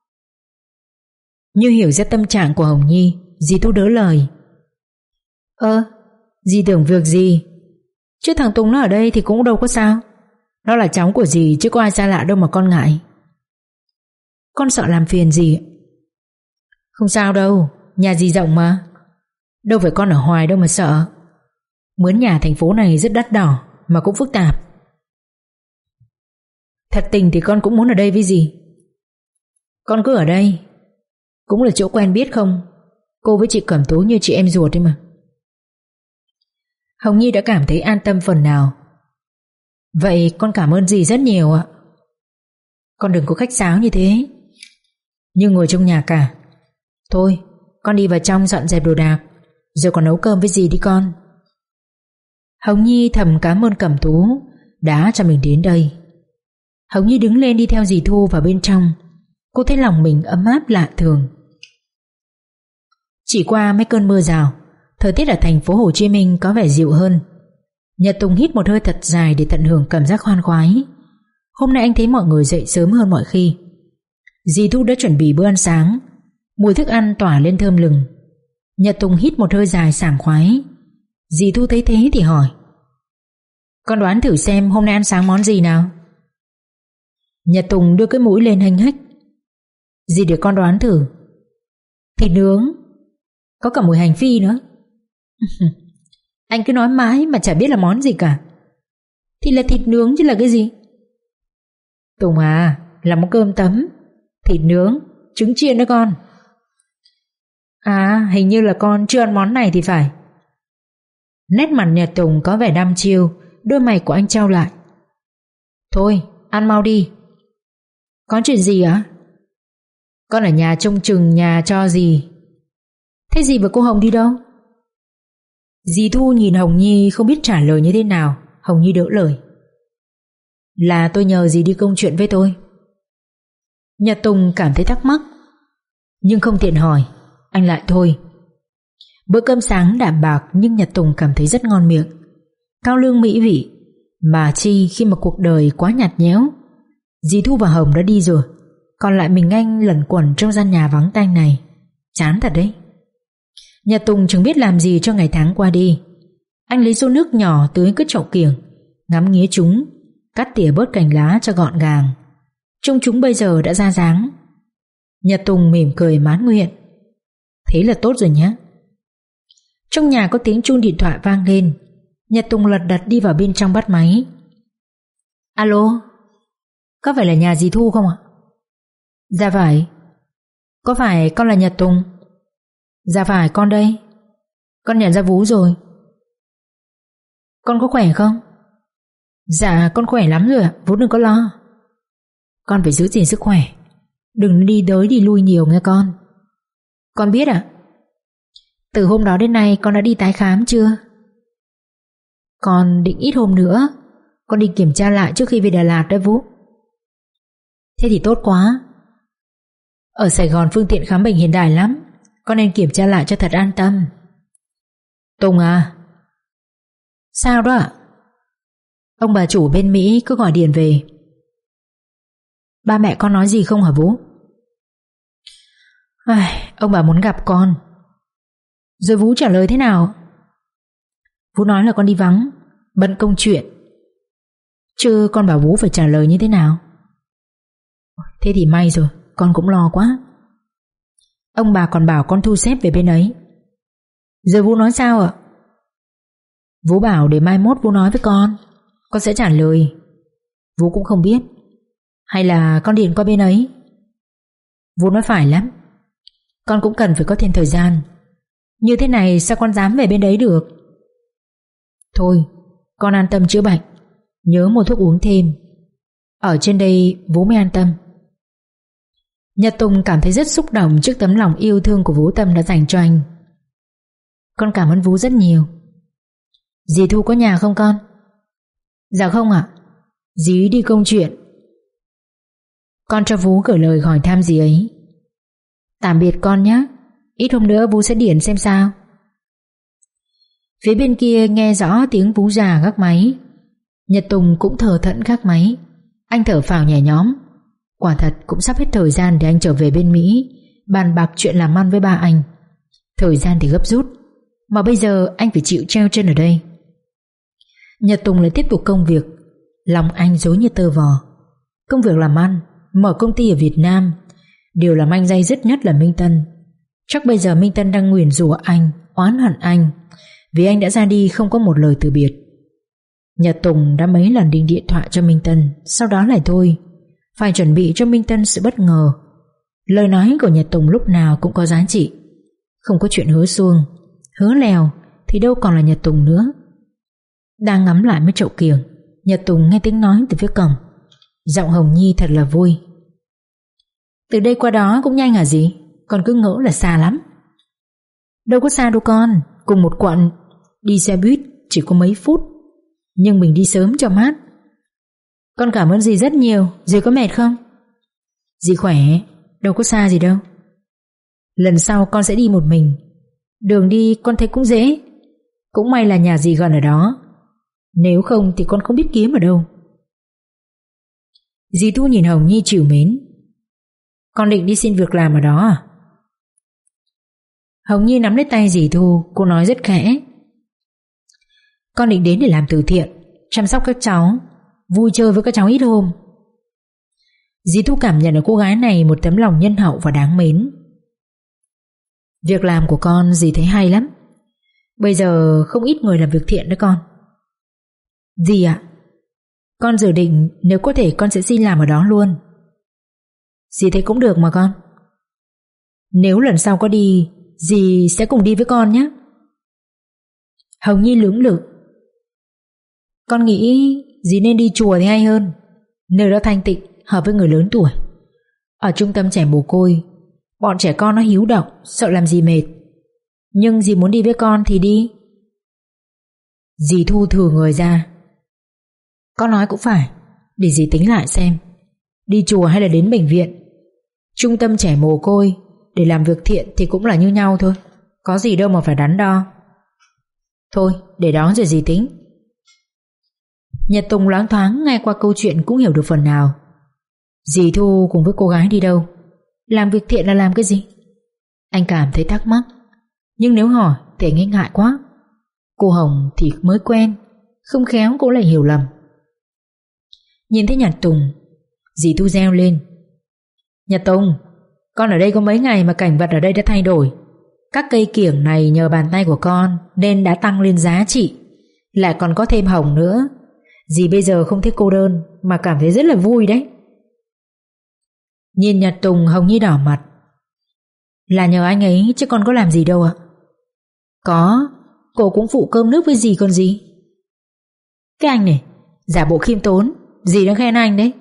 Như hiểu ra tâm trạng của Hồng Nhi, dì Thu đỡ lời. Ơ, dì tưởng việc gì? Chứ thằng Tùng nó ở đây thì cũng đâu có sao. Nó là cháu của dì chứ có ai xa lạ đâu mà con ngại. Con sợ làm phiền dì. Không sao đâu, nhà dì rộng mà. Đâu phải con ở hoài đâu mà sợ. Mướn nhà thành phố này rất đắt đỏ mà cũng phức tạp. Thật tình thì con cũng muốn ở đây với dì. Con cứ ở đây, cũng là chỗ quen biết không. Cô với chị Cẩm Tú như chị em ruột ấy mà. Hồng Nhi đã cảm thấy an tâm phần nào. Vậy con cảm ơn dì rất nhiều ạ. Con đừng có khách sáo như thế, như ngồi trong nhà cả. Thôi con đi vào trong dọn dẹp đồ đạc, rồi còn nấu cơm với dì đi con. Hồng Nhi thầm cảm ơn Cẩm Tú đã cho mình đến đây. Hồng Nhi đứng lên đi theo dì Thu vào bên trong. Cô thấy lòng mình ấm áp lạ thường. Chỉ qua mấy cơn mưa rào, thời tiết ở thành phố Hồ Chí Minh có vẻ dịu hơn. Nhật Tùng hít một hơi thật dài để tận hưởng cảm giác khoan khoái. Hôm nay anh thấy mọi người dậy sớm hơn mọi khi. Dì Thu đã chuẩn bị bữa ăn sáng, mùi thức ăn tỏa lên thơm lừng. Nhật Tùng hít một hơi dài sảng khoái. Dì Thu thấy thế thì hỏi: Con đoán thử xem hôm nay ăn sáng món gì nào? Nhật Tùng đưa cái mũi lên hênh hếch. Gì để con đoán thử? Thịt nướng. Có cả mùi hành phi nữa. Anh cứ nói mãi mà chả biết là món gì cả. Thì là thịt nướng chứ là cái gì? Tùng à, là món cơm tấm, thịt nướng, trứng chiên đó con. À, hình như là con chưa ăn món này thì phải. Nét mặt Nhật Tùng có vẻ đăm chiêu, đôi mày của anh trao lại. Thôi, ăn mau đi. Có chuyện gì ạ? Con ở nhà trông chừng nhà cho dì. Thế dì và cô Hồng đi đâu? Dì Thu nhìn Hồng Nhi không biết trả lời như thế nào. Hồng Nhi đỡ lời. Là tôi nhờ dì đi công chuyện với tôi. Nhật Tùng cảm thấy thắc mắc, nhưng không tiện hỏi. Anh lại thôi. Bữa cơm sáng đạm bạc, nhưng Nhật Tùng cảm thấy rất ngon miệng, cao lương mỹ vị. Mà chi khi mà cuộc đời quá nhạt nhẽo. Dì Thu và Hồng đã đi rồi, còn lại mình anh lẩn quẩn trong gian nhà vắng tanh này. Chán thật đấy. Nhật Tùng chẳng biết làm gì cho ngày tháng qua đi. Anh lấy xô nước nhỏ tưới cứ chậu kiểng, ngắm nghía chúng, cắt tỉa bớt cành lá cho gọn gàng. Trông chúng bây giờ đã ra dáng. Nhật Tùng mỉm cười mãn nguyện. Thế là tốt rồi nhé. Trong nhà có tiếng chuông điện thoại vang lên. Nhật Tùng lật đật đi vào bên trong bắt máy. Alo, có phải là nhà dì Thu không ạ? Dạ phải. Có phải con là Nhật Tùng? Dạ phải, con đây. Con nhận ra Vú rồi. Con có khỏe không? Dạ con khỏe lắm rồi ạ, Vú đừng có lo. Con phải giữ gìn sức khỏe, đừng đi tới đi lui nhiều nghe con. Con biết ạ. Từ hôm đó đến nay con đã đi tái khám chưa? Con định ít hôm nữa. Con đi kiểm tra lại trước khi về Đà Lạt đấy Vũ. Thế thì tốt quá. Ở Sài Gòn phương tiện khám bệnh hiện đại lắm, con nên kiểm tra lại cho thật an tâm. Tùng à. Sao đó ạ? Ông bà chủ bên Mỹ cứ gọi điện về. Ba mẹ con nói gì không hả Vũ? Ai, ông bà muốn gặp con. Rồi Vũ trả lời thế nào? Vũ nói là con đi vắng, bận công chuyện. Chứ con bảo Vũ phải trả lời như thế nào? Thế thì may rồi, con cũng lo quá. Ông bà còn bảo con thu xếp về bên ấy. Rồi Vũ nói sao ạ? Vũ bảo để mai mốt Vũ nói với con, con sẽ trả lời. Vũ cũng không biết. Hay là con điện qua bên ấy? Vũ nói phải lắm, con cũng cần phải có thêm thời gian. Như thế này sao con dám về bên đấy được? Thôi, con an tâm chữa bệnh, nhớ mua thuốc uống thêm. Ở trên đây Vũ mới an tâm. Nhật Tùng cảm thấy rất xúc động trước tấm lòng yêu thương của Vũ Tâm đã dành cho anh. Con cảm ơn Vũ rất nhiều. Dì Thu có nhà không con? Dạ không ạ, dì đi công chuyện. Con cho Vũ gửi lời hỏi thăm dì ấy. Tạm biệt con nhé, ít hôm nữa Vũ sẽ điện xem sao. Phía bên kia nghe rõ tiếng Vũ già gác máy. Nhật Tùng cũng thở thẫn gác máy. Anh thở phào nhẹ nhõm. Quả thật cũng sắp hết thời gian để anh trở về bên Mỹ bàn bạc chuyện làm ăn với ba anh. Thời gian thì gấp rút, mà bây giờ anh phải chịu treo chân ở đây. Nhật Tùng lại tiếp tục công việc. Lòng anh dối như tơ vò. Công việc làm ăn, mở công ty ở Việt Nam, điều làm anh day dứt nhất là Minh Tân. Chắc bây giờ Minh Tân đang nguyền rủa anh, oán hận anh, vì anh đã ra đi không có một lời từ biệt. Nhật Tùng đã mấy lần định điện thoại cho Minh Tân, sau đó lại thôi. Phải chuẩn bị cho Minh Tân sự bất ngờ. Lời nói của Nhật Tùng lúc nào cũng có giá trị. Không có chuyện hứa xuông, hứa lèo thì đâu còn là Nhật Tùng nữa. Đang ngắm lại mấy chậu kiểng, Nhật Tùng nghe tiếng nói từ phía cổng. Giọng Hồng Nhi thật là vui. Từ đây qua đó cũng nhanh hả gì? Con cứ ngỡ là xa lắm. Đâu có xa đâu con, cùng một quận. Đi xe buýt chỉ có mấy phút, nhưng mình đi sớm cho mát. Con cảm ơn dì rất nhiều. Dì có mệt không? Dì khỏe, đâu có xa gì đâu. Lần sau con sẽ đi một mình. Đường đi con thấy cũng dễ. Cũng may là nhà dì gần ở đó, nếu không thì con không biết kiếm ở đâu. Dì Thu nhìn Hồng Nhi trìu mến. Con định đi xin việc làm ở đó à? Hồng Nhi nắm lấy tay dì Thu, cô nói rất khẽ. Con định đến để làm từ thiện, chăm sóc các cháu, vui chơi với các cháu ít hôm. Dì Thu cảm nhận ở cô gái này một tấm lòng nhân hậu và đáng mến. Việc làm của con dì thấy hay lắm. Bây giờ không ít người làm việc thiện đó con. Dì ạ, con dự định nếu có thể con sẽ xin làm ở đó luôn. Dì thấy cũng được mà con. Nếu lần sau có đi, dì sẽ cùng đi với con nhé. Hồng Nhi lưỡng lự. Con nghĩ dì nên đi chùa thì hay hơn. Nơi đó thanh tịnh, hợp với người lớn tuổi. Ở trung tâm trẻ mồ côi, bọn trẻ con nó hiếu động, sợ làm dì mệt. Nhưng dì muốn đi với con thì đi. Dì Thu thừ người ra. Con nói cũng phải, để dì tính lại xem, đi chùa hay là đến bệnh viện. Trung tâm trẻ mồ côi để làm việc thiện thì cũng là như nhau thôi, có gì đâu mà phải đắn đo. Thôi để đó rồi dì tính. Nhật Tùng loáng thoáng nghe qua câu chuyện cũng hiểu được phần nào. Dì Thu cùng với cô gái đi đâu, làm việc thiện là làm cái gì? Anh cảm thấy thắc mắc, nhưng nếu hỏi thì anh ngại quá. Cô Hồng thì mới quen, không khéo cô lại hiểu lầm. Nhìn thấy Nhật Tùng, dì Thu reo lên. Nhật Tùng, con ở đây có mấy ngày mà cảnh vật ở đây đã thay đổi. Các cây kiểng này nhờ bàn tay của con nên đã tăng lên giá trị, lại còn có thêm hồng nữa. Dì bây giờ không thấy cô đơn mà cảm thấy rất là vui đấy. Nhìn Nhật Tùng, Hồng Nhi đỏ mặt. Là nhờ anh ấy chứ con có làm gì đâu ạ. Có, cô cũng phụ cơm nước với dì còn gì. Cái anh này, giả bộ khiêm tốn, dì đang khen anh đấy.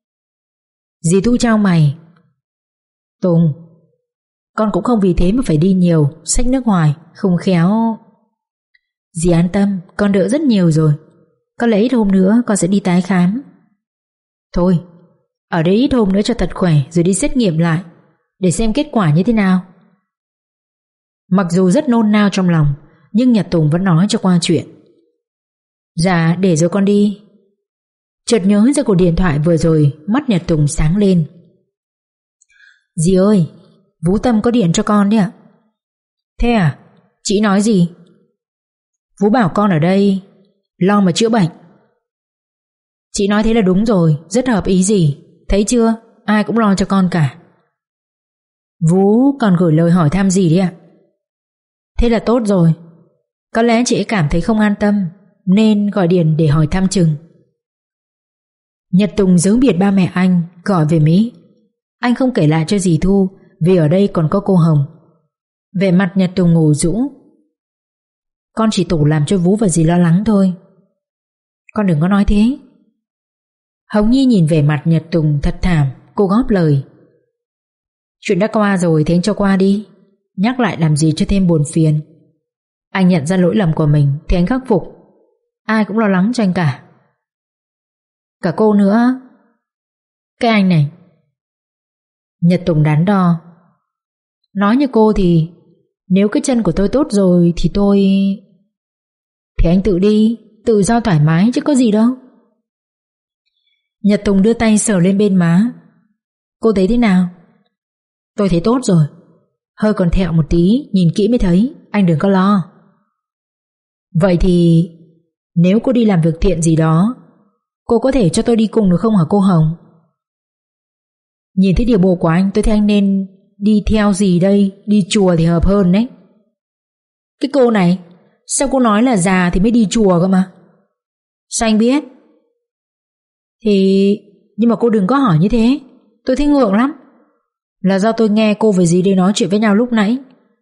Dì Thu trao mày. Tùng, con cũng không vì thế mà phải đi nhiều xách nước ngoài, không khéo. Dì an tâm, con đỡ rất nhiều rồi. Có lẽ ít hôm nữa con sẽ đi tái khám. Thôi, ở đây ít hôm nữa cho thật khỏe rồi đi xét nghiệm lại để xem kết quả như thế nào. Mặc dù rất nôn nao trong lòng, nhưng Nhật Tùng vẫn nói cho qua chuyện. Dạ để rồi con đi. Chợt nhớ ra cuộc điện thoại vừa rồi, mắt Nhật Tùng sáng lên. Dì ơi, Vũ Tâm có điện cho con đấy ạ. Thế à? Chị nói gì? Vũ bảo con ở đây lo mà chữa bệnh. Chị nói thế là đúng rồi, rất hợp ý dì. Thấy chưa, ai cũng lo cho con cả. Vũ còn gửi lời hỏi thăm gì đấy ạ? Thế là tốt rồi. Có lẽ chị ấy cảm thấy không an tâm nên gọi điện để hỏi thăm chừng. Nhật Tùng giấu biệt ba mẹ anh, gọi về Mỹ. Anh không kể lại cho dì Thu vì ở đây còn có cô Hồng. Vẻ mặt Nhật Tùng ngủ rũ. Con chỉ tủ làm cho Vũ và dì lo lắng thôi. Con đừng có nói thế. Hồng Nhi nhìn vẻ mặt Nhật Tùng thật thảm, cô góp lời. Chuyện đã qua rồi thì anh cho qua đi, nhắc lại làm gì cho thêm buồn phiền. Anh nhận ra lỗi lầm của mình thì anh khắc phục. Ai cũng lo lắng cho anh cả. Cả cô nữa. Cái anh này. Nhật Tùng đắn đo. Nói như cô thì nếu cái chân của tôi tốt rồi thì tôi... Thì anh tự đi, tự do thoải mái chứ có gì đâu. Nhật Tùng đưa tay sờ lên bên má. Cô thấy thế nào? Tôi thấy tốt rồi. Hơi còn thẹo một tí, nhìn kỹ mới thấy. Anh đừng có lo. Vậy thì nếu cô đi làm việc thiện gì đó, cô có thể cho tôi đi cùng được không hả cô Hồng? Nhìn thấy điều bộ của anh, tôi thấy anh nên đi theo gì đây? Đi chùa thì hợp hơn đấy. Cái cô này, sao cô nói là già thì mới đi chùa cơ mà? Sao anh biết? Thì... Nhưng mà cô đừng có hỏi như thế, tôi thấy ngượng lắm. Là do tôi nghe cô với dì đây nói chuyện với nhau lúc nãy.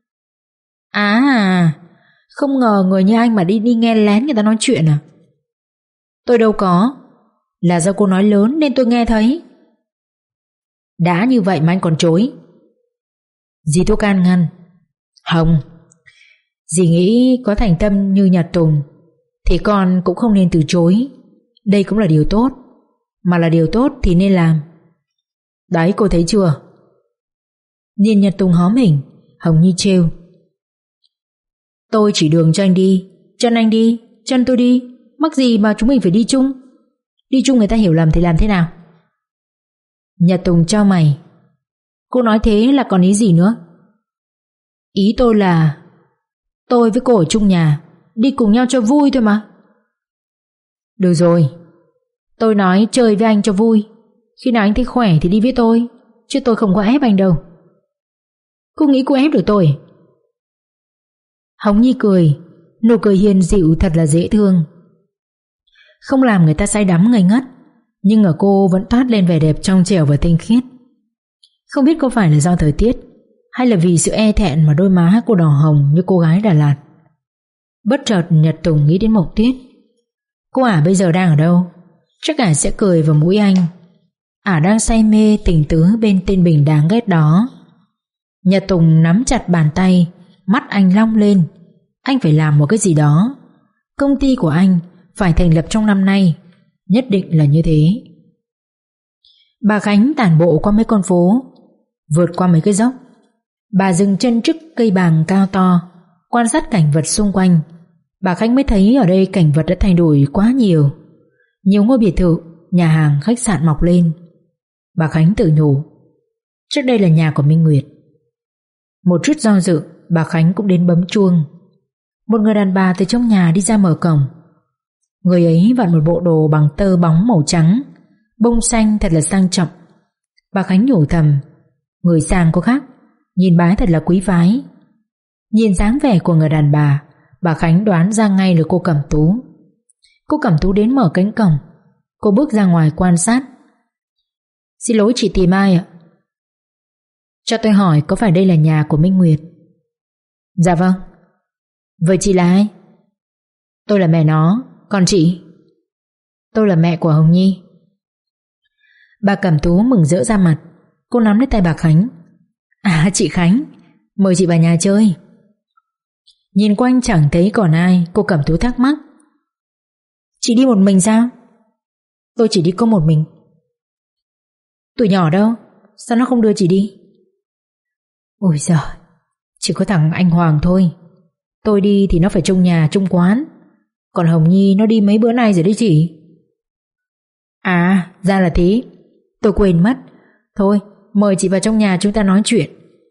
À, không ngờ người như anh mà đi đi nghe lén người ta nói chuyện à? Tôi đâu có. Là do cô nói lớn nên tôi nghe thấy. Đã như vậy mà anh còn chối. Dì Thu can ngăn. Hồng, dì nghĩ có thành tâm như Nhật Tùng thì con cũng không nên từ chối. Đây cũng là điều tốt. Mà là điều tốt thì nên làm. Đấy cô thấy chưa? Nhìn Nhật Tùng hóm hình, Hồng Nhi trêu. Tôi chỉ đường cho anh đi, chân anh đi, chân tôi đi, mắc gì mà chúng mình phải đi chung. Đi chung người ta hiểu lầm thì làm thế nào? Nhật Tùng trao mày. Cô nói thế là còn ý gì nữa? Ý tôi là tôi với cô ở chung nhà, đi cùng nhau cho vui thôi mà. Được rồi, tôi nói chơi với anh cho vui, Khi nào anh thấy khỏe thì đi với tôi, chứ tôi không có ép anh đâu. Cô nghĩ cô ép được tôi? Hồng Nhi cười, nụ cười hiền dịu thật là dễ thương, không làm người ta say đắm ngây ngất, nhưng ở cô vẫn toát lên vẻ đẹp trong trẻo và tinh khiết. Không biết có phải là do thời tiết hay là vì sự e thẹn mà đôi má cô đỏ hồng như cô gái Đà Lạt. Bất chợt Nhật Tùng nghĩ đến Mộng Tuyết. Cô ả bây giờ đang ở đâu? Chắc ả sẽ cười vào mũi anh. Ả đang say mê tình tứ bên tên Bình đáng ghét đó. Nhật Tùng nắm chặt bàn tay, mắt anh long lên. Anh phải làm một cái gì đó. Công ty của anh phải thành lập trong năm nay, nhất định là như thế. Bà Khánh tản bộ qua mấy con phố, vượt qua mấy cái dốc. Bà dừng chân trước cây bàng cao to, quan sát cảnh vật xung quanh. Bà Khánh mới thấy ở đây cảnh vật đã thay đổi quá nhiều. Nhiều ngôi biệt thự, nhà hàng, khách sạn mọc lên. Bà Khánh tự nhủ, trước đây là nhà của Minh Nguyệt. Một chút do dự, bà Khánh cũng đến bấm chuông. Một người đàn bà từ trong nhà đi ra mở cổng. Người ấy vặn một bộ đồ bằng tơ bóng màu trắng, bông xanh thật là sang trọng. Bà Khánh nhủ thầm, người sang có khác, nhìn bái thật là quý phái. Nhìn dáng vẻ của người đàn bà, bà Khánh đoán ra ngay là cô Cẩm Tú. Cô Cẩm Tú đến mở cánh cổng. Cô bước ra ngoài quan sát. Xin lỗi, chị tìm ai ạ? Cho tôi hỏi có phải đây là nhà của Minh Nguyệt? Dạ vâng. Vậy chị là ai? Tôi là mẹ nó. Còn chị? Tôi là mẹ của Hồng Nhi. Bà Cẩm Tú mừng rỡ ra mặt. Cô nắm lấy tay bà Khánh. À, chị Khánh, mời chị vào nhà chơi. Nhìn quanh chẳng thấy còn ai, cô Cẩm Tú thắc mắc. Chị đi một mình sao? Tôi chỉ đi có một mình. Tụi nhỏ đâu? Sao nó không đưa chị đi? Ôi giời, chỉ có thằng anh Hoàng thôi. Tôi đi thì nó phải trông nhà trông quán. Còn Hồng Nhi nó đi mấy bữa nay rồi đấy chị. À, ra là thế. Tôi quên mất. Thôi, mời chị vào trong nhà chúng ta nói chuyện.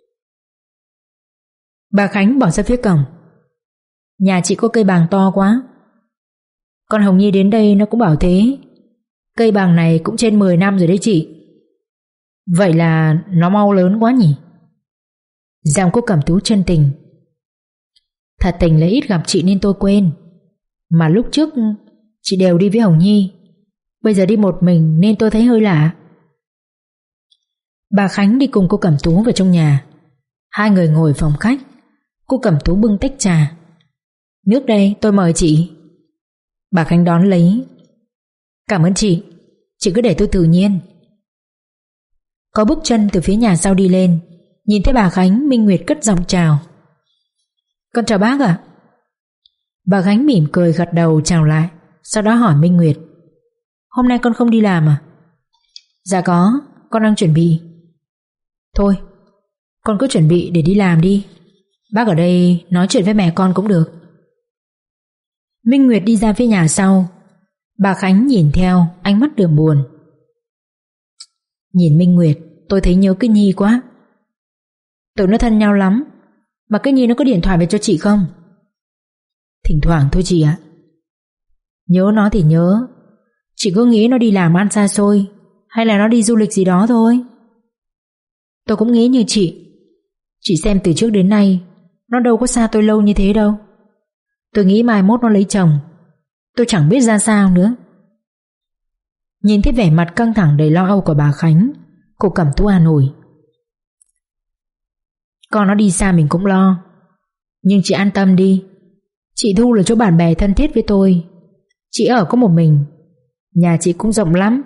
Bà Khánh bỏ ra phía cổng. Nhà chị có cây bàng to quá. Con Hồng Nhi đến đây nó cũng bảo thế. Cây bàng này cũng trên mười năm rồi đấy chị. Vậy là nó mau lớn quá nhỉ? Giọng cô Cẩm Tú chân tình. Thật tình là ít gặp chị nên tôi quên. Mà lúc trước chị đều đi với Hồng Nhi, bây giờ đi một mình nên tôi thấy hơi lạ. Bà Khánh đi cùng cô Cẩm Tú vào trong nhà. Hai người ngồi phòng khách. Cô Cẩm Tú bưng tách trà. Nước đây, tôi mời chị. Bà Khánh đón lấy. Cảm ơn chị. Chị cứ để tôi tự nhiên. Có bước chân từ phía nhà sau đi lên. Nhìn thấy bà Khánh, Minh Nguyệt cất giọng chào. Con chào bác ạ. Bà Khánh mỉm cười gật đầu chào lại. Sau đó hỏi Minh Nguyệt, hôm nay con không đi làm à? Dạ có, con đang chuẩn bị. Thôi, con cứ chuẩn bị để đi làm đi. Bác ở đây nói chuyện với mẹ con cũng được. Minh Nguyệt đi ra phía nhà sau. Bà Khánh nhìn theo, ánh mắt đượm buồn. Nhìn Minh Nguyệt, tôi thấy nhớ cái Nhi quá. Tụi nó thân nhau lắm. Mà cái Nhi nó có điện thoại về cho chị không? Thỉnh thoảng thôi chị ạ. Nhớ nó thì nhớ. Chị cứ nghĩ nó đi làm ăn xa xôi, hay là nó đi du lịch gì đó thôi. Tôi cũng nghĩ như chị. Chị xem từ trước đến nay nó đâu có xa tôi lâu như thế đâu. Tôi nghĩ mai mốt nó lấy chồng, tôi chẳng biết ra sao nữa. Nhìn thấy vẻ mặt căng thẳng đầy lo âu của bà Khánh, cô Cẩm Tú an ủi. Con nó đi xa mình cũng lo, nhưng chị an tâm đi. Chị Thu là chỗ bạn bè thân thiết với tôi. Chị ở có một mình. Nhà chị cũng rộng lắm.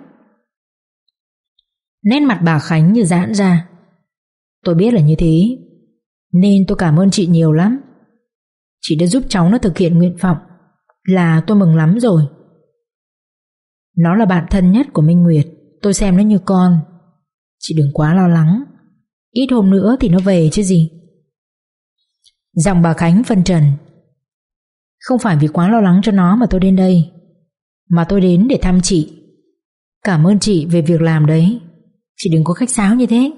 Nét mặt bà Khánh như giãn ra. Tôi biết là như thế, nên tôi cảm ơn chị nhiều lắm. Chị đã giúp cháu nó thực hiện nguyện vọng, là tôi mừng lắm rồi. Nó là bạn thân nhất của Minh Nguyệt, tôi xem nó như con. Chị đừng quá lo lắng. Ít hôm nữa thì nó về chứ gì. Giọng bà Khánh phân trần. Không phải vì quá lo lắng cho nó mà tôi đến đây, mà tôi đến để thăm chị. Cảm ơn chị về việc làm đấy. Chị đừng có khách sáo như thế.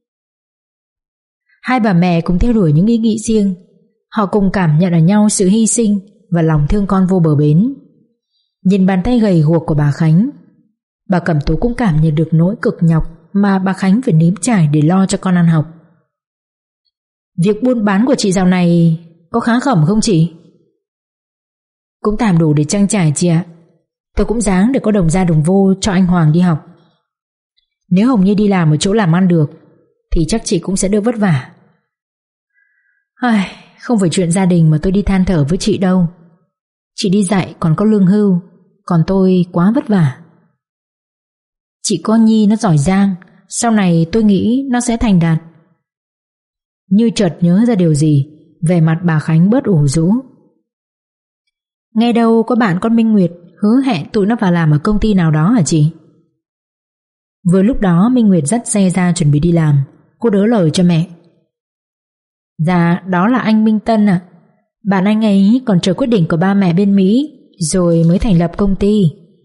Hai bà mẹ cùng theo đuổi những ý nghĩ riêng. Họ cùng cảm nhận ở nhau sự hy sinh và lòng thương con vô bờ bến. Nhìn bàn tay gầy guộc của bà Khánh, Bà Cẩm Tú cũng cảm nhận được nỗi cực nhọc mà bà Khánh phải nếm trải để lo cho con ăn học. Việc buôn bán của chị dạo này có khá khẩm không chị? Cũng tạm đủ để trang trải chị ạ. Tôi cũng ráng để có đồng ra đồng vô cho anh Hoàng đi học. Nếu Hồng Nhi đi làm ở chỗ làm ăn được thì chắc chị cũng sẽ đỡ vất vả. Ai, không phải chuyện gia đình mà tôi đi than thở với chị đâu. Chị đi dạy còn có lương hưu, còn tôi quá vất vả. Chị có Nhi nó giỏi giang, sau này tôi nghĩ nó sẽ thành đạt. Như chợt nhớ ra điều gì, vẻ mặt bà Khánh bớt ủ rũ. Nghe đâu có bạn con Minh Nguyệt hứa hẹn tụi nó vào làm ở công ty nào đó hả chị? Vừa lúc đó Minh Nguyệt dắt xe ra chuẩn bị đi làm. Cô đỡ lời cho mẹ. Dạ, đó là anh Minh Tân ạ. Bạn anh ấy còn chờ quyết định của ba mẹ bên Mỹ rồi mới thành lập công ty.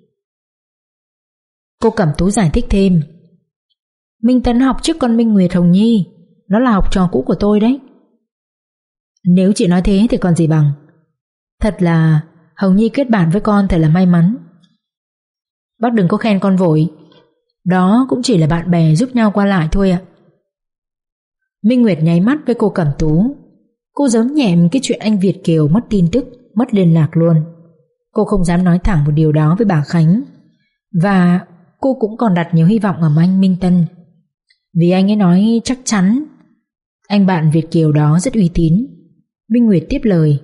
Cô Cẩm Tú giải thích thêm. Minh Tân học trước con Minh Nguyệt Hồng Nhi. Nó là học trò cũ của tôi đấy. Nếu chị nói thế thì còn gì bằng. Thật là Hồng Nhi kết bạn với con thật là may mắn. Bác đừng có khen con vội. Đó cũng chỉ là bạn bè giúp nhau qua lại thôi ạ. Minh Nguyệt nháy mắt với cô Cẩm Tú. Cô giấu nhẹm cái chuyện anh Việt Kiều mất tin tức, mất liên lạc luôn. Cô không dám nói thẳng một điều đó với bà Khánh. Và cô cũng còn đặt nhiều hy vọng ở anh Minh Tân, vì anh ấy nói chắc chắn anh bạn Việt Kiều đó rất uy tín. Minh Nguyệt tiếp lời.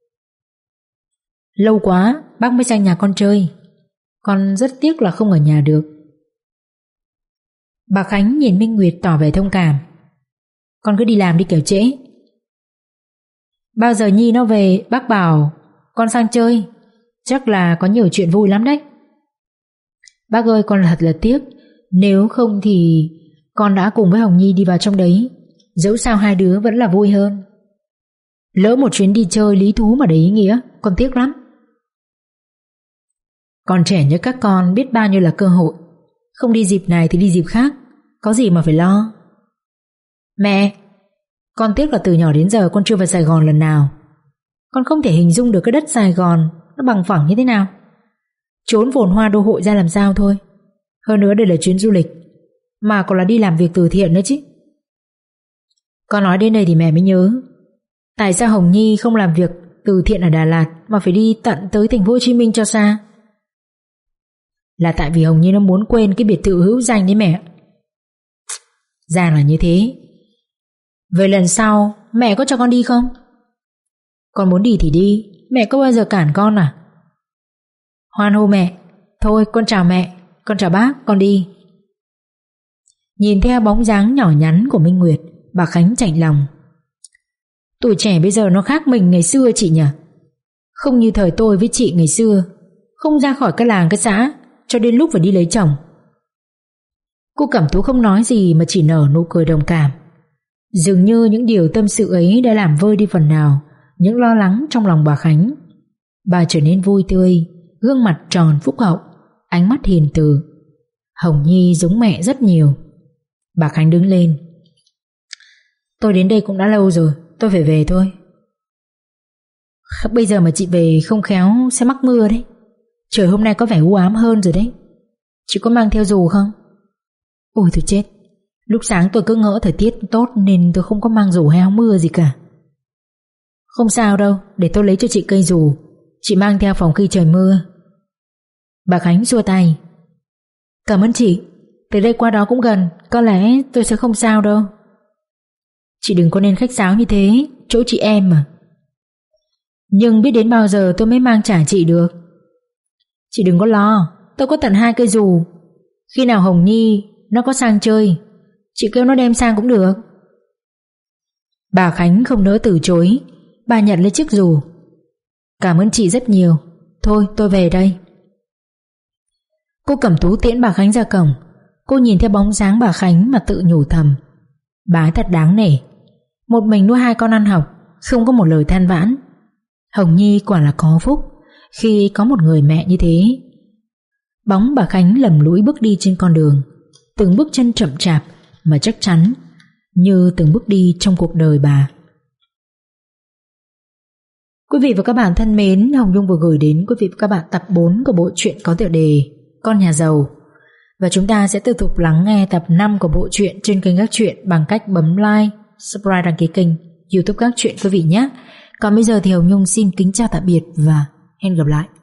Lâu quá bác mới sang nhà con chơi. Con rất tiếc là không ở nhà được. Bà Khánh nhìn Minh Nguyệt tỏ vẻ thông cảm. Con cứ đi làm đi kiểu trễ. Bao giờ Nhi nó về bác bảo con sang chơi. Chắc là có nhiều chuyện vui lắm đấy. Bác ơi, con thật là tiếc. Nếu không thì con đã cùng với Hồng Nhi đi vào trong đấy. Dẫu sao hai đứa vẫn là vui hơn. Lỡ một chuyến đi chơi lý thú mà đầy ý nghĩa, con tiếc lắm. Còn trẻ như các con biết bao nhiêu là cơ hội. Không đi dịp này thì đi dịp khác. Có gì mà phải lo. Mẹ, con tiếc là từ nhỏ đến giờ con chưa vào Sài Gòn lần nào. Con không thể hình dung được cái đất Sài Gòn nó bằng phẳng như thế nào. Trốn phồn hoa đô hội ra làm sao thôi. Hơn nữa đây là chuyến du lịch, mà còn là đi làm việc từ thiện nữa chứ. Con nói đến đây thì mẹ mới nhớ. Tại sao Hồng Nhi không làm việc từ thiện ở Đà Lạt mà phải đi tận tới thành phố Hồ Chí Minh cho xa? Là tại vì Hồng Nhi nó muốn quên cái biệt thự hữu danh đấy mẹ. Ra là như thế. Vậy lần sau mẹ có cho con đi không? Con muốn đi thì đi. Mẹ có bao giờ cản con à? Hoan hô mẹ. Thôi con chào mẹ. Con chào bác, con đi. Nhìn theo bóng dáng nhỏ nhắn của Minh Nguyệt, bà Khánh chạnh lòng. Tuổi trẻ bây giờ nó khác mình ngày xưa chị nhỉ. Không như thời tôi với chị ngày xưa, không ra khỏi cái làng cái xã cho đến lúc phải đi lấy chồng. Cô Cẩm Tú không nói gì mà chỉ nở nụ cười đồng cảm. Dường như những điều tâm sự ấy đã làm vơi đi phần nào những lo lắng trong lòng bà Khánh. Bà trở nên vui tươi, gương mặt tròn phúc hậu, ánh mắt hiền từ. Hồng Nhi giống mẹ rất nhiều. Bà Khánh đứng lên. Tôi đến đây cũng đã lâu rồi, tôi phải về thôi. Bây giờ mà chị về không khéo sẽ mắc mưa đấy. Trời hôm nay có vẻ u ám hơn rồi đấy. Chị có mang theo dù không? Ôi tôi chết. Lúc sáng tôi cứ ngỡ thời tiết tốt nên tôi không có mang dù hay áo mưa gì cả. Không sao đâu, để tôi lấy cho chị cây dù. Chị mang theo phòng khi trời mưa. Bà Khánh xua tay. Cảm ơn chị. Từ đây qua đó cũng gần, có lẽ tôi sẽ không sao đâu. Chị đừng có nên khách sáo như thế, chỗ chị em mà. Nhưng biết đến bao giờ tôi mới mang trả chị được. Chị đừng có lo, tôi có tận hai cây dù. Khi nào Hồng Nhi nó có sang chơi, chị kêu nó đem sang cũng được. Bà Khánh không nỡ từ chối. Bà nhận lấy chiếc dù. Cảm ơn chị rất nhiều. Thôi tôi về đây. Cô Cẩm Tú tiễn bà Khánh ra cổng. Cô nhìn theo bóng dáng bà Khánh mà tự nhủ thầm. Bà ấy thật đáng nể. Một mình nuôi hai con ăn học, không có một lời than vãn. Hồng Nhi quả là có phúc khi có một người mẹ như thế. Bóng bà Khánh lầm lũi bước đi trên con đường, từng bước chân chậm chạp mà chắc chắn, như từng bước đi trong cuộc đời bà. Quý vị và các bạn thân mến, Hồng Nhung vừa gửi đến quý vị và các bạn tập bốn của bộ truyện có tựa đề Con Nhà Giàu. Và chúng ta sẽ tiếp tục lắng nghe tập năm của bộ truyện trên kênh Các Truyện bằng cách bấm like, subscribe, đăng ký kênh YouTube Các Truyện quý vị nhé. Còn bây giờ thì Hồng Nhung xin kính chào tạm biệt và hẹn gặp lại.